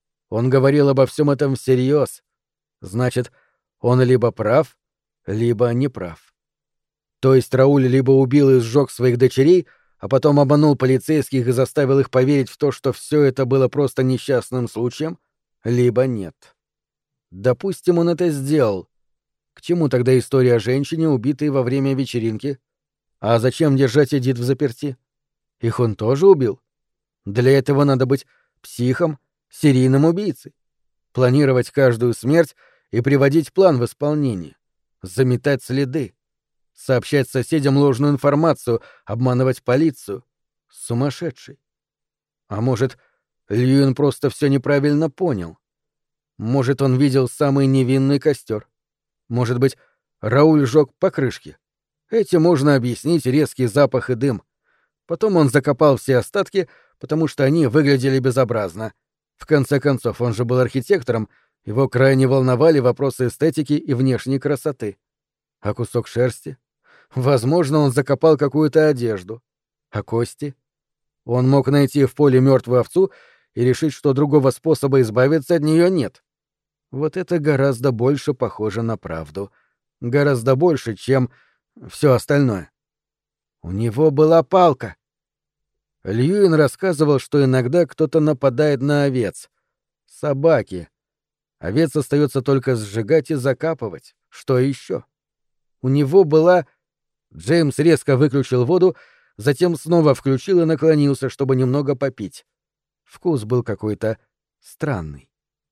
Он говорил обо всем этом всерьез. Значит, он либо прав, либо не прав. То есть Рауль либо убил и сжег своих дочерей, а потом обманул полицейских и заставил их поверить в то, что все это было просто несчастным случаем, либо нет. Допустим, он это сделал. К чему тогда история о женщине, убитой во время вечеринки? А зачем держать Эдит взаперти? Их он тоже убил? Для этого надо быть психом, серийным убийцей. Планировать каждую смерть и приводить план в исполнение. Заметать следы. Сообщать соседям ложную информацию, обманывать полицию. Сумасшедший. А может, Льюин просто все неправильно понял? Может, он видел самый невинный костер? Может быть, Рауль жёг покрышки? Этим можно объяснить резкий запах и дым. Потом он закопал все остатки, потому что они выглядели безобразно. В конце концов, он же был архитектором, его крайне волновали вопросы эстетики и внешней красоты. А кусок шерсти? Возможно, он закопал какую-то одежду. А кости? Он мог найти в поле мертвую овцу и решить, что другого способа избавиться от нее нет. Вот это гораздо больше похоже на правду. Гораздо больше, чем все остальное. У него была палка. Льюин рассказывал, что иногда кто-то нападает на овец. Собаки. Овец остается только сжигать и закапывать. Что еще? У него была... Джеймс резко выключил воду, затем снова включил и наклонился, чтобы немного попить. Вкус был какой-то странный.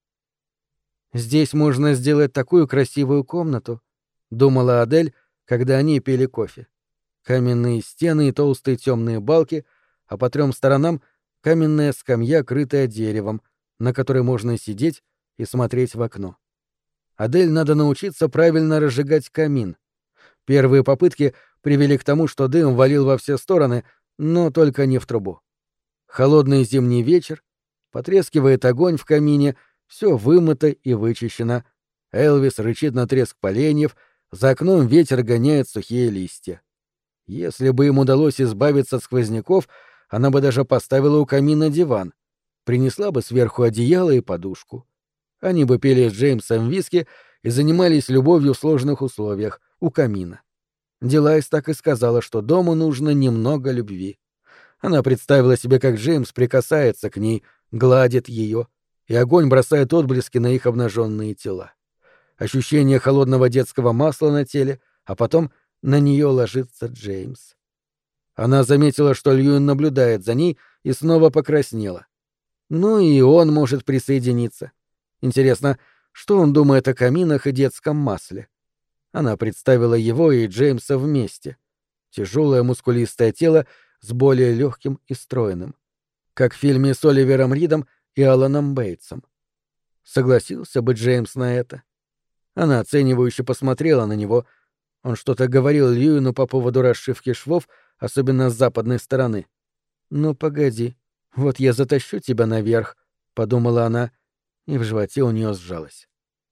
«Здесь можно сделать такую красивую комнату», — думала Адель, когда они пили кофе. Каменные стены и толстые темные балки, а по трем сторонам каменная скамья, крытая деревом, на которой можно сидеть и смотреть в окно. Адель надо научиться правильно разжигать камин. Первые попытки привели к тому, что дым валил во все стороны, но только не в трубу. Холодный зимний вечер, потрескивает огонь в камине, все вымыто и вычищено. Элвис рычит на треск поленьев, за окном ветер гоняет сухие листья. Если бы им удалось избавиться от сквозняков, она бы даже поставила у камина диван, принесла бы сверху одеяло и подушку. Они бы пили с Джеймсом виски и занимались любовью в сложных условиях, у камина. Дилайс так и сказала, что дому нужно немного любви. Она представила себе, как Джеймс прикасается к ней, гладит ее, и огонь бросает отблески на их обнаженные тела. Ощущение холодного детского масла на теле, а потом на нее ложится Джеймс. Она заметила, что Льюин наблюдает за ней, и снова покраснела. Ну и он может присоединиться. Интересно, что он думает о каминах и детском масле? Она представила его и Джеймса вместе. Тяжелое мускулистое тело с более легким и стройным. Как в фильме с Оливером Ридом и Аланом Бейтсом. Согласился бы Джеймс на это? Она оценивающе посмотрела на него. Он что-то говорил Льюину по поводу расшивки швов, особенно с западной стороны. «Ну, погоди, вот я затащу тебя наверх», — подумала она, и в животе у нее сжалось.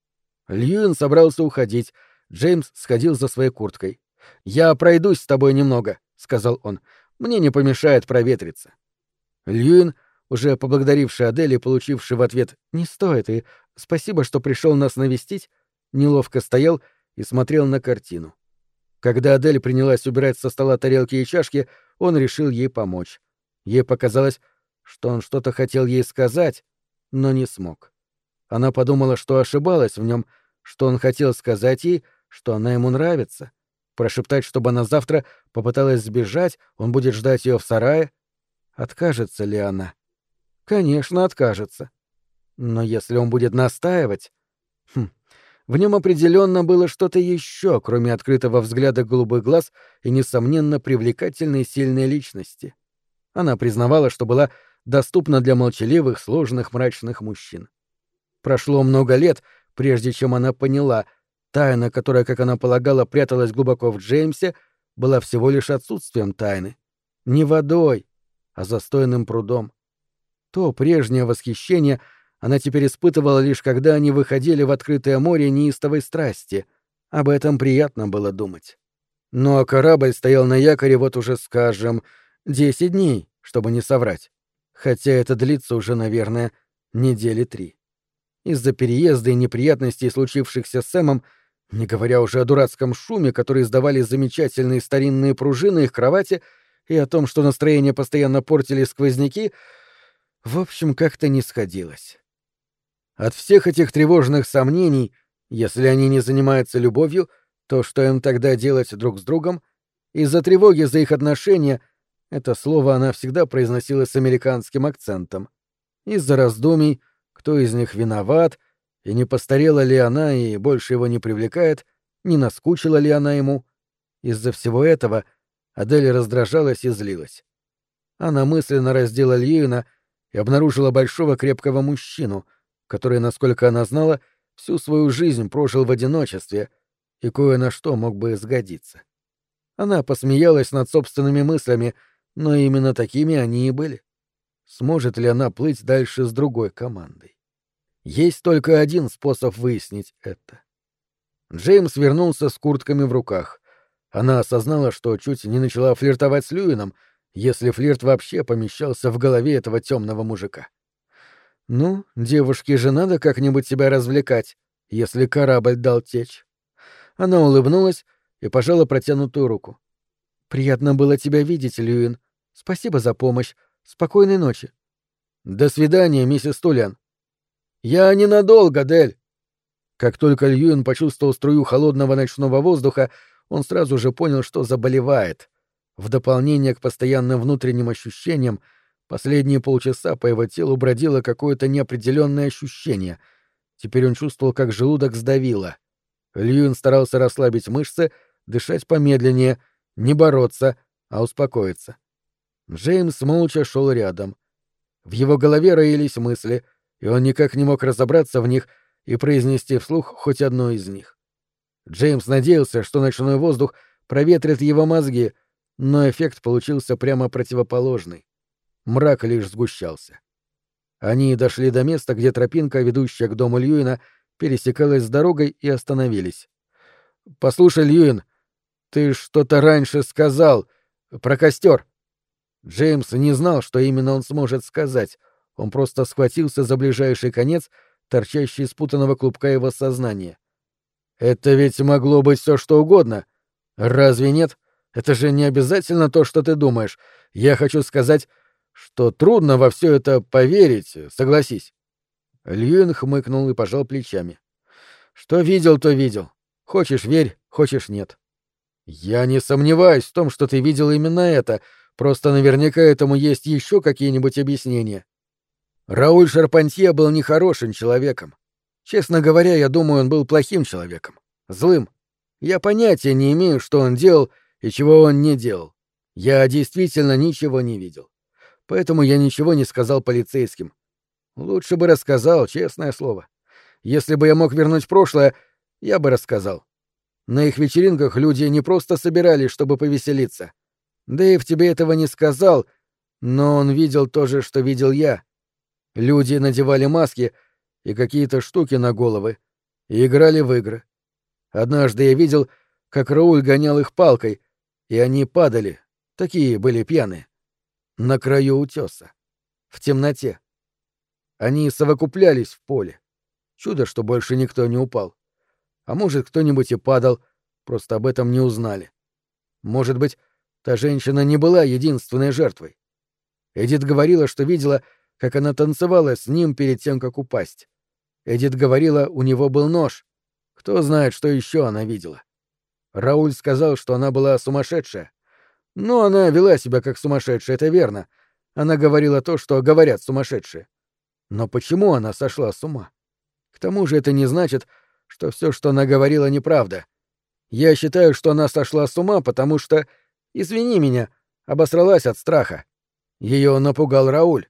Льюин собрался уходить. Джеймс сходил за своей курткой. «Я пройдусь с тобой немного», — сказал он. «Мне не помешает проветриться». Льюин, уже поблагодаривший Адель и получивший в ответ «не стоит» и «спасибо, что пришел нас навестить», неловко стоял и смотрел на картину. Когда Адель принялась убирать со стола тарелки и чашки, он решил ей помочь. Ей показалось, что он что-то хотел ей сказать, но не смог. Она подумала, что ошибалась в нем, что он хотел сказать ей, что она ему нравится, прошептать, чтобы она завтра попыталась сбежать, он будет ждать ее в сарае. Откажется ли она? Конечно, откажется. Но если он будет настаивать... В нем определенно было что-то еще, кроме открытого взгляда голубых глаз и, несомненно, привлекательной сильной личности. Она признавала, что была доступна для молчаливых, сложных, мрачных мужчин. Прошло много лет, прежде чем она поняла, тайна, которая, как она полагала, пряталась глубоко в Джеймсе, была всего лишь отсутствием тайны. Не водой, а застойным прудом. То прежнее восхищение она теперь испытывала лишь когда они выходили в открытое море неистовой страсти. Об этом приятно было думать. Но корабль стоял на якоре вот уже, скажем, 10 дней, чтобы не соврать. Хотя это длится уже, наверное, недели 3. Из-за переезда и неприятностей, случившихся с Сэмом, не говоря уже о дурацком шуме, который издавали замечательные старинные пружины их кровати, и о том, что настроение постоянно портили сквозняки, в общем, как-то не сходилось. От всех этих тревожных сомнений, если они не занимаются любовью, то что им тогда делать друг с другом? Из-за тревоги за их отношения — это слово она всегда произносила с американским акцентом. Из-за раздумий, кто из них виноват, и не постарела ли она и больше его не привлекает, не наскучила ли она ему. Из-за всего этого Адель раздражалась и злилась. Она мысленно раздела Льюина и обнаружила большого крепкого мужчину, который, насколько она знала, всю свою жизнь прожил в одиночестве и кое на что мог бы сгодиться. Она посмеялась над собственными мыслями, но именно такими они и были. Сможет ли она плыть дальше с другой командой? Есть только один способ выяснить это. Джеймс вернулся с куртками в руках. Она осознала, что чуть не начала флиртовать с Льюином, если флирт вообще помещался в голове этого темного мужика. Ну, девушке же надо как-нибудь себя развлекать, если корабль дал течь. Она улыбнулась и пожала протянутую руку. «Приятно было тебя видеть, Льюин. Спасибо за помощь. Спокойной ночи». «До свидания, миссис Тулиан». «Я ненадолго, Дель». Как только Льюин почувствовал струю холодного ночного воздуха, он сразу же понял, что заболевает. В дополнение к постоянным внутренним ощущениям, последние полчаса по его телу бродило какое-то неопределенное ощущение. Теперь он чувствовал, как желудок сдавило. Льюин старался расслабить мышцы, дышать помедленнее, не бороться, а успокоиться. Джеймс молча шел рядом. В его голове роились мысли, и он никак не мог разобраться в них и произнести вслух хоть одну из них. Джеймс надеялся, что ночной воздух проветрит его мозги, но эффект получился прямо противоположный. Мрак лишь сгущался. Они дошли до места, где тропинка, ведущая к дому Льюина, пересекалась с дорогой, и остановились. «Послушай, Льюин, ты что-то раньше сказал про костер». Джеймс не знал, что именно он сможет сказать. Он просто схватился за ближайший конец, торчащий из спутанного клубка его сознания. «Это ведь могло быть все что угодно. Разве нет? Это же не обязательно то, что ты думаешь. Я хочу сказать, что трудно во все это поверить, согласись». Льюин хмыкнул и пожал плечами. «Что видел, то видел. Хочешь — верь, хочешь — нет». «Я не сомневаюсь в том, что ты видел именно это, просто наверняка этому есть еще какие-нибудь объяснения. Рауль Шарпантье был нехорошим человеком. Честно говоря, я думаю, он был плохим человеком. Злым. Я понятия не имею, что он делал и чего он не делал. Я действительно ничего не видел. Поэтому я ничего не сказал полицейским. Лучше бы рассказал, честное слово. Если бы я мог вернуть прошлое, я бы рассказал. На их вечеринках люди не просто собирались, чтобы повеселиться. Дэйв тебе этого не сказал, но он видел то же, что видел я. Люди надевали маски и какие-то штуки на головы и играли в игры. Однажды я видел, как Рауль гонял их палкой, и они падали, такие были пьяные, на краю утеса, в темноте. Они совокуплялись в поле. Чудо, что больше никто не упал. А может, кто-нибудь и падал, просто об этом не узнали. Может быть, та женщина не была единственной жертвой. Эдит говорила, что видела, как она танцевала с ним перед тем, как упасть. Эдит говорила, у него был нож. Кто знает, что еще она видела. Рауль сказал, что она была сумасшедшая. Но она вела себя как сумасшедшая, это верно. Она говорила то, что говорят сумасшедшие. Но почему она сошла с ума? К тому же это не значит, что все, что она говорила, неправда. Я считаю, что она сошла с ума, потому что, извини меня, обосралась от страха. Ее напугал Рауль.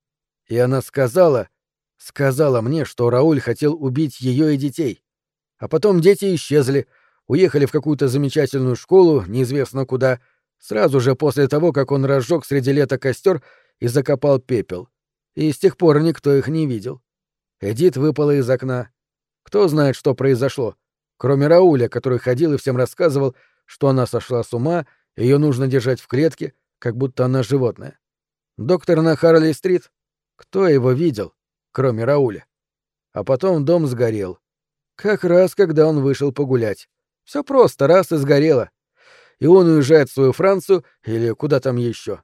И она сказала мне, что Рауль хотел убить ее и детей. А потом дети исчезли, уехали в какую-то замечательную школу, неизвестно куда, сразу же после того, как он разжег среди лета костер и закопал пепел. И с тех пор никто их не видел. Эдит выпала из окна. Кто знает, что произошло, кроме Рауля, который ходил и всем рассказывал, что она сошла с ума, ее нужно держать в клетке, как будто она животное. Доктор на Харли-стрит? Кто его видел, кроме Рауля? А потом дом сгорел. Как раз, когда он вышел погулять. Все просто, раз и сгорело. И он уезжает в свою Францию или куда там еще.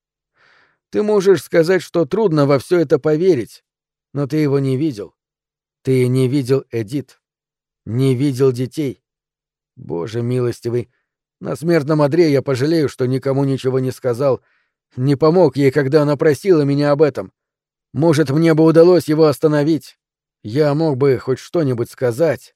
Ты можешь сказать, что трудно во все это поверить, но ты его не видел. Ты не видел Эдит. Не видел детей. Боже милостивый, на смертном одре я пожалею, что никому ничего не сказал, не помог ей, когда она просила меня об этом. Может, мне бы удалось его остановить. Я мог бы хоть что-нибудь сказать.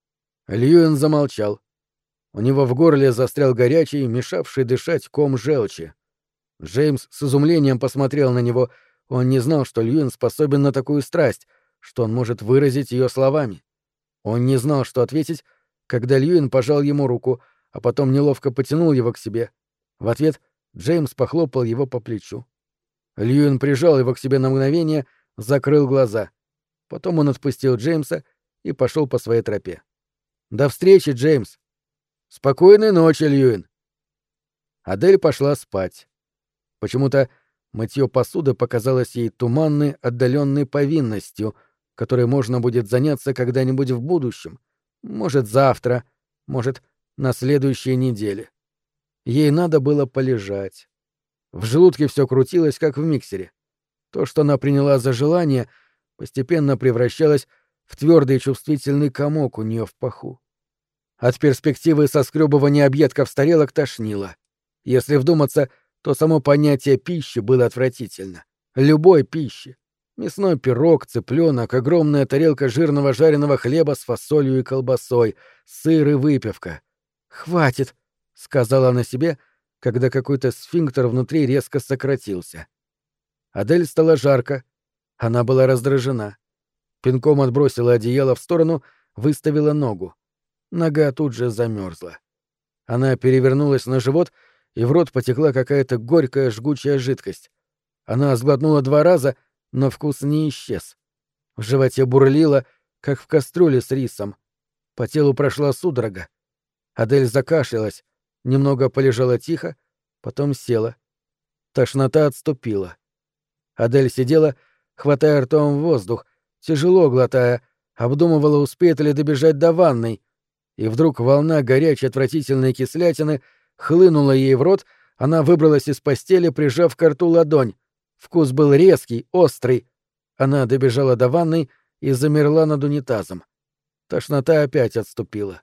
Льюин замолчал. У него в горле застрял горячий, мешавший дышать ком желчи. Джеймс с изумлением посмотрел на него. Он не знал, что Льюин способен на такую страсть, что он может выразить ее словами. Он не знал, что ответить, когда Льюин пожал ему руку, а потом неловко потянул его к себе. В ответ Джеймс похлопал его по плечу. Льюин прижал его к себе на мгновение, закрыл глаза. Потом он отпустил Джеймса и пошел по своей тропе. «До встречи, Джеймс!» «Спокойной ночи, Льюин!» Адель пошла спать. Почему-то мытье посуды показалось ей туманной, отдаленной повинностью, которой можно будет заняться когда-нибудь в будущем. Может, завтра, может, на следующей неделе. Ей надо было полежать. В желудке все крутилось, как в миксере. То, что она приняла за желание, постепенно превращалось в твердый чувствительный комок у нее в паху. От перспективы соскребывания объедков с тарелок тошнило. Если вдуматься, то само понятие пищи было отвратительно. Любой пищи. Мясной пирог, цыпленок, огромная тарелка жирного жареного хлеба с фасолью и колбасой, сыр и выпивка. «Хватит», — сказала она себе, когда какой-то сфинктер внутри резко сократился. Адель стало жарко. Она была раздражена. Пинком отбросила одеяло в сторону, выставила ногу. Нога тут же замерзла. Она перевернулась на живот, и в рот потекла какая-то горькая жгучая жидкость. Она сглотнула 2 раза, но вкус не исчез. В животе бурлило, как в кастрюле с рисом. По телу прошла судорога. Адель закашлялась, немного полежала тихо, потом села. Тошнота отступила. Адель сидела, хватая ртом воздух, тяжело глотая, обдумывала, успеет ли добежать до ванной, и вдруг волна горячей отвратительной кислятины хлынула ей в рот, она выбралась из постели, прижав к рту ладонь. Вкус был резкий, острый. Она добежала до ванной и замерла над унитазом. Тошнота опять отступила.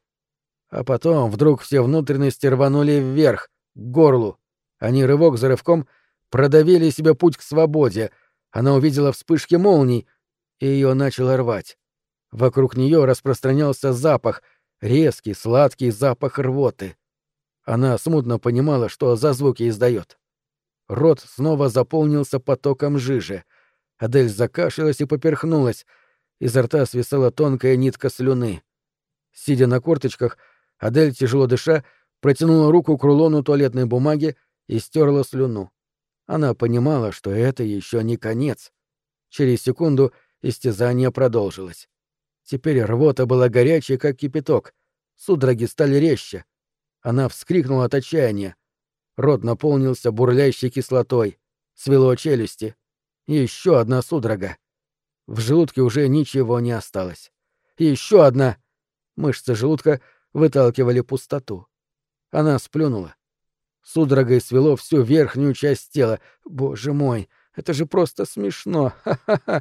А потом вдруг все внутренности рванули вверх, к горлу. Они рывок за рывком продавили себе путь к свободе. Она увидела вспышки молний, и ее начало рвать. Вокруг нее распространялся запах, резкий, сладкий запах рвоты. Она смутно понимала, что за звуки издает. Рот снова заполнился потоком жижи. Адель закашлялась и поперхнулась. Изо рта свисала тонкая нитка слюны. Сидя на корточках, Адель, тяжело дыша, протянула руку к рулону туалетной бумаги и стерла слюну. Она понимала, что это еще не конец. Через секунду истязание продолжилось. Теперь рвота была горячей, как кипяток. Судороги стали резче. Она вскрикнула от отчаяния. Рот наполнился бурлящей кислотой. Свело челюсти. Еще одна судорога. В желудке уже ничего не осталось. Еще одна. Мышцы желудка выталкивали пустоту. Она сплюнула. Судорогой свело всю верхнюю часть тела. Боже мой, это же просто смешно. Ха-ха-ха.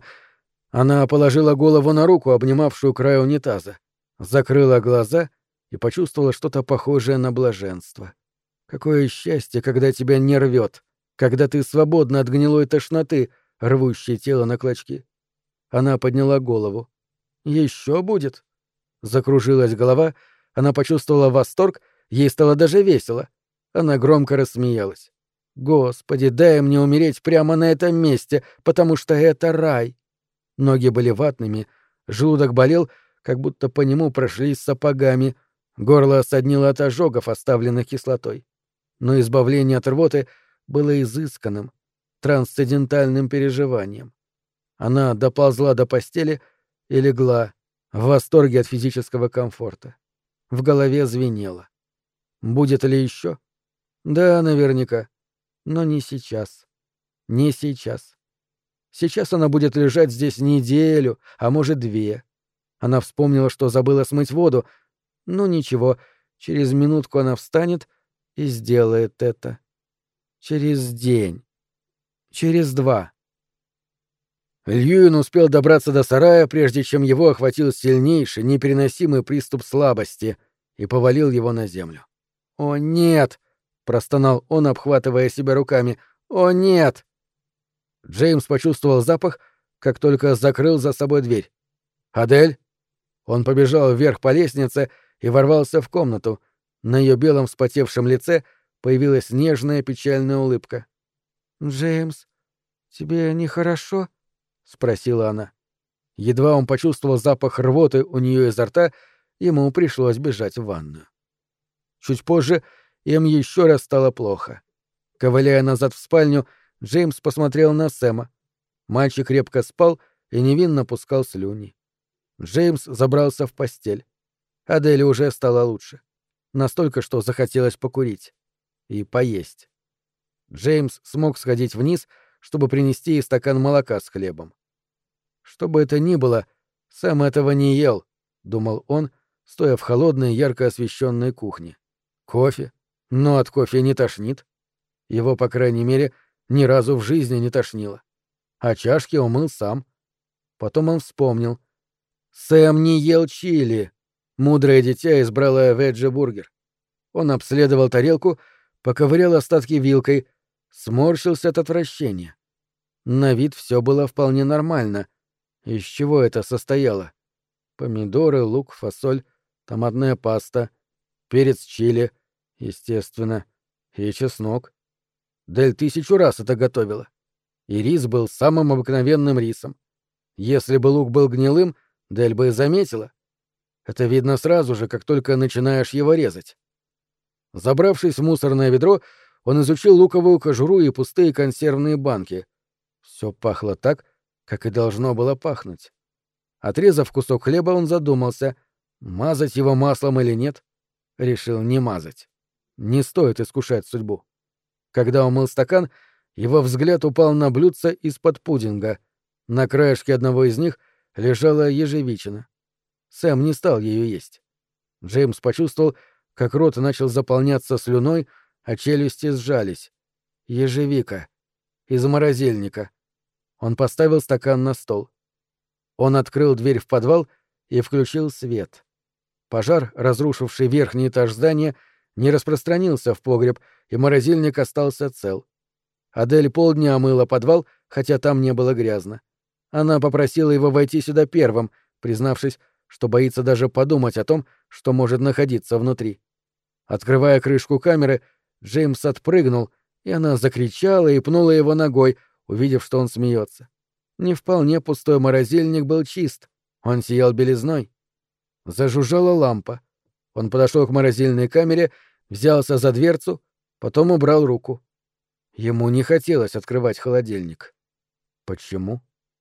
Она положила голову на руку, обнимавшую край унитаза. Закрыла глаза и почувствовала что-то похожее на блаженство. Какое счастье, когда тебя не рвет, когда ты свободна от гнилой тошноты, рвущей тело на клочки. Она подняла голову. Еще будет? Закружилась голова, она почувствовала восторг, ей стало даже весело. Она громко рассмеялась. «Господи, дай мне умереть прямо на этом месте, потому что это рай!» Ноги были ватными, желудок болел, как будто по нему прошлись сапогами, горло соднило от ожогов, оставленных кислотой. Но избавление от рвоты было изысканным, трансцендентальным переживанием. Она доползла до постели и легла, в восторге от физического комфорта. В голове звенело. Будет ли еще? Да, наверняка. Но не сейчас. Не сейчас. Сейчас она будет лежать здесь неделю, а может 2. Она вспомнила, что забыла смыть воду. Ну ничего, через минутку она встанет и сделает это. Через день. Через 2. Льюин успел добраться до сарая, прежде чем его охватил сильнейший, непереносимый приступ слабости и повалил его на землю. «О, нет!» — простонал он, обхватывая себя руками. «О, нет!» Джеймс почувствовал запах, как только закрыл за собой дверь. «Адель?» Он побежал вверх по лестнице и ворвался в комнату. На ее белом вспотевшем лице появилась нежная печальная улыбка. «Джеймс, тебе нехорошо?» — спросила она. Едва он почувствовал запах рвоты у нее изо рта, ему пришлось бежать в ванную. Чуть позже им еще раз стало плохо. Ковыляя назад в спальню, Джеймс посмотрел на Сэма. Мальчик крепко спал и невинно пускал слюни. Джеймс забрался в постель. Аделе уже стало лучше. Настолько, что захотелось покурить. И поесть. Джеймс смог сходить вниз, чтобы принести ей стакан молока с хлебом. Что бы это ни было, Сэм этого не ел, — думал он, стоя в холодной, ярко освещенной кухне. Кофе? Но от кофе не тошнит. Его, по крайней мере, ни разу в жизни не тошнило. А чашки умыл сам. Потом он вспомнил. Сэм не ел чили. Мудрое дитя избрало веджи-бургер. Он обследовал тарелку, поковырял остатки вилкой, сморщился от отвращения. На вид все было вполне нормально. Из чего это состояло? Помидоры, лук, фасоль, томатная паста, перец чили, естественно, и чеснок. Дель 1000 раз это готовила. И рис был самым обыкновенным рисом. Если бы лук был гнилым, Дель бы и заметила. Это видно сразу же, как только начинаешь его резать. Забравшись в мусорное ведро, он изучил луковую кожуру и пустые консервные банки. Все пахло так, как и должно было пахнуть. Отрезав кусок хлеба, он задумался, мазать его маслом или нет. Решил не мазать. Не стоит искушать судьбу. Когда он мыл стакан, его взгляд упал на блюдце из-под пудинга. На краешке одного из них лежала ежевичина. Сэм не стал ее есть. Джеймс почувствовал, как рот начал заполняться слюной, а челюсти сжались. Ежевика. Из морозильника. Он поставил стакан на стол. Он открыл дверь в подвал и включил свет. Пожар, разрушивший верхний этаж здания, не распространился в погреб, и морозильник остался цел. Адель полдня омыла подвал, хотя там не было грязно. Она попросила его войти сюда первым, признавшись, что боится даже подумать о том, что может находиться внутри. Открывая крышку камеры, Джеймс отпрыгнул, и она закричала и пнула его ногой, увидев, что он смеется. Не вполне пустой морозильник был чист, он сиял белизной. Зажужжала лампа. Он подошел к морозильной камере, взялся за дверцу, потом убрал руку. Ему не хотелось открывать холодильник. Почему?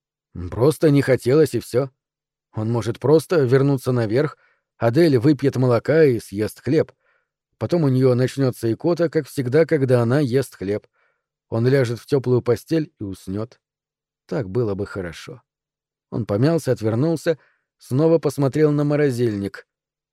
Просто не хотелось, и все. Он может просто вернуться наверх, Адель выпьет молока и съест хлеб. Потом у нее начнется икота, как всегда, когда она ест хлеб. Он ляжет в теплую постель и уснет. Так было бы хорошо. Он помялся, отвернулся, снова посмотрел на морозильник.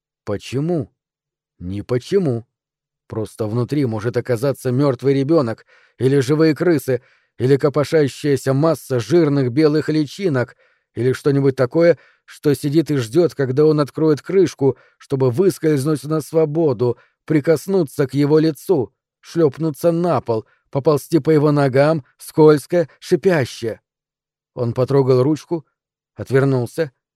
Почему? Не почему. Просто внутри может оказаться мертвый ребенок, или живые крысы, или копошащаяся масса жирных белых личинок, или что-нибудь такое, что сидит и ждет, когда он откроет крышку, чтобы выскользнуть на свободу, прикоснуться к его лицу, шлепнуться на пол, поползти по его ногам, скользко, шипяще. Он потрогал ручку, отвернулся.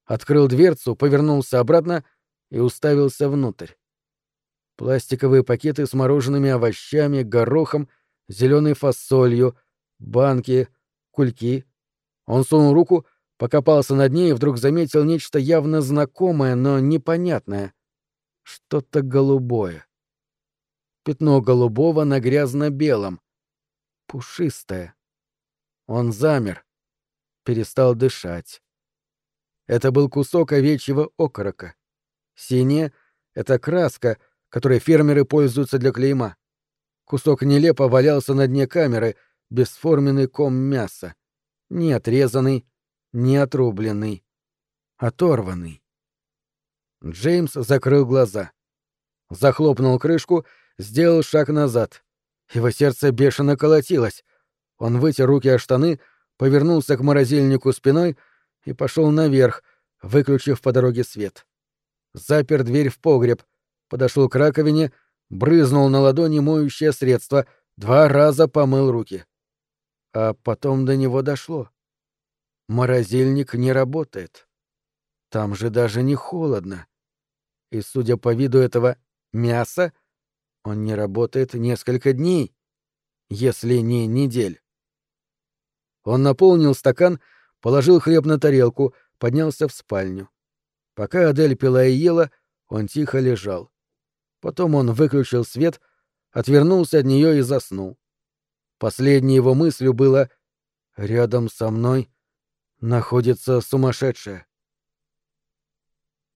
Открыл дверцу, повернулся обратно и уставился внутрь. Пластиковые пакеты с мороженными овощами, горохом, зеленой фасолью, банки, кульки. Он сунул руку, покопался на дне и вдруг заметил нечто явно знакомое, но непонятное. Что-то голубое. Пятно голубого на грязно-белом. Пушистое. Он замер. Перестал дышать. Это был кусок овечьего окорока. Синяя — это краска, которой фермеры пользуются для клейма. Кусок нелепо валялся на дне камеры, бесформенный ком мяса. Не отрезанный, не отрубленный. Оторванный. Джеймс закрыл глаза. Захлопнул крышку, сделал шаг назад. Его сердце бешено колотилось. Он вытер руки о штаны, повернулся к морозильнику спиной и пошел наверх, выключив по дороге свет. Запер дверь в погреб, подошел к раковине, брызнул на ладони моющее средство, 2 раза помыл руки. А потом до него дошло. Морозильник не работает. Там же даже не холодно. И, судя по виду этого мяса, он не работает несколько дней, если не недель. Он наполнил стакан, положил хлеб на тарелку, поднялся в спальню. Пока Адель пила и ела, он тихо лежал. Потом он выключил свет, отвернулся от нее и заснул. Последней его мыслью было: «Рядом со мной находится сумасшедшая».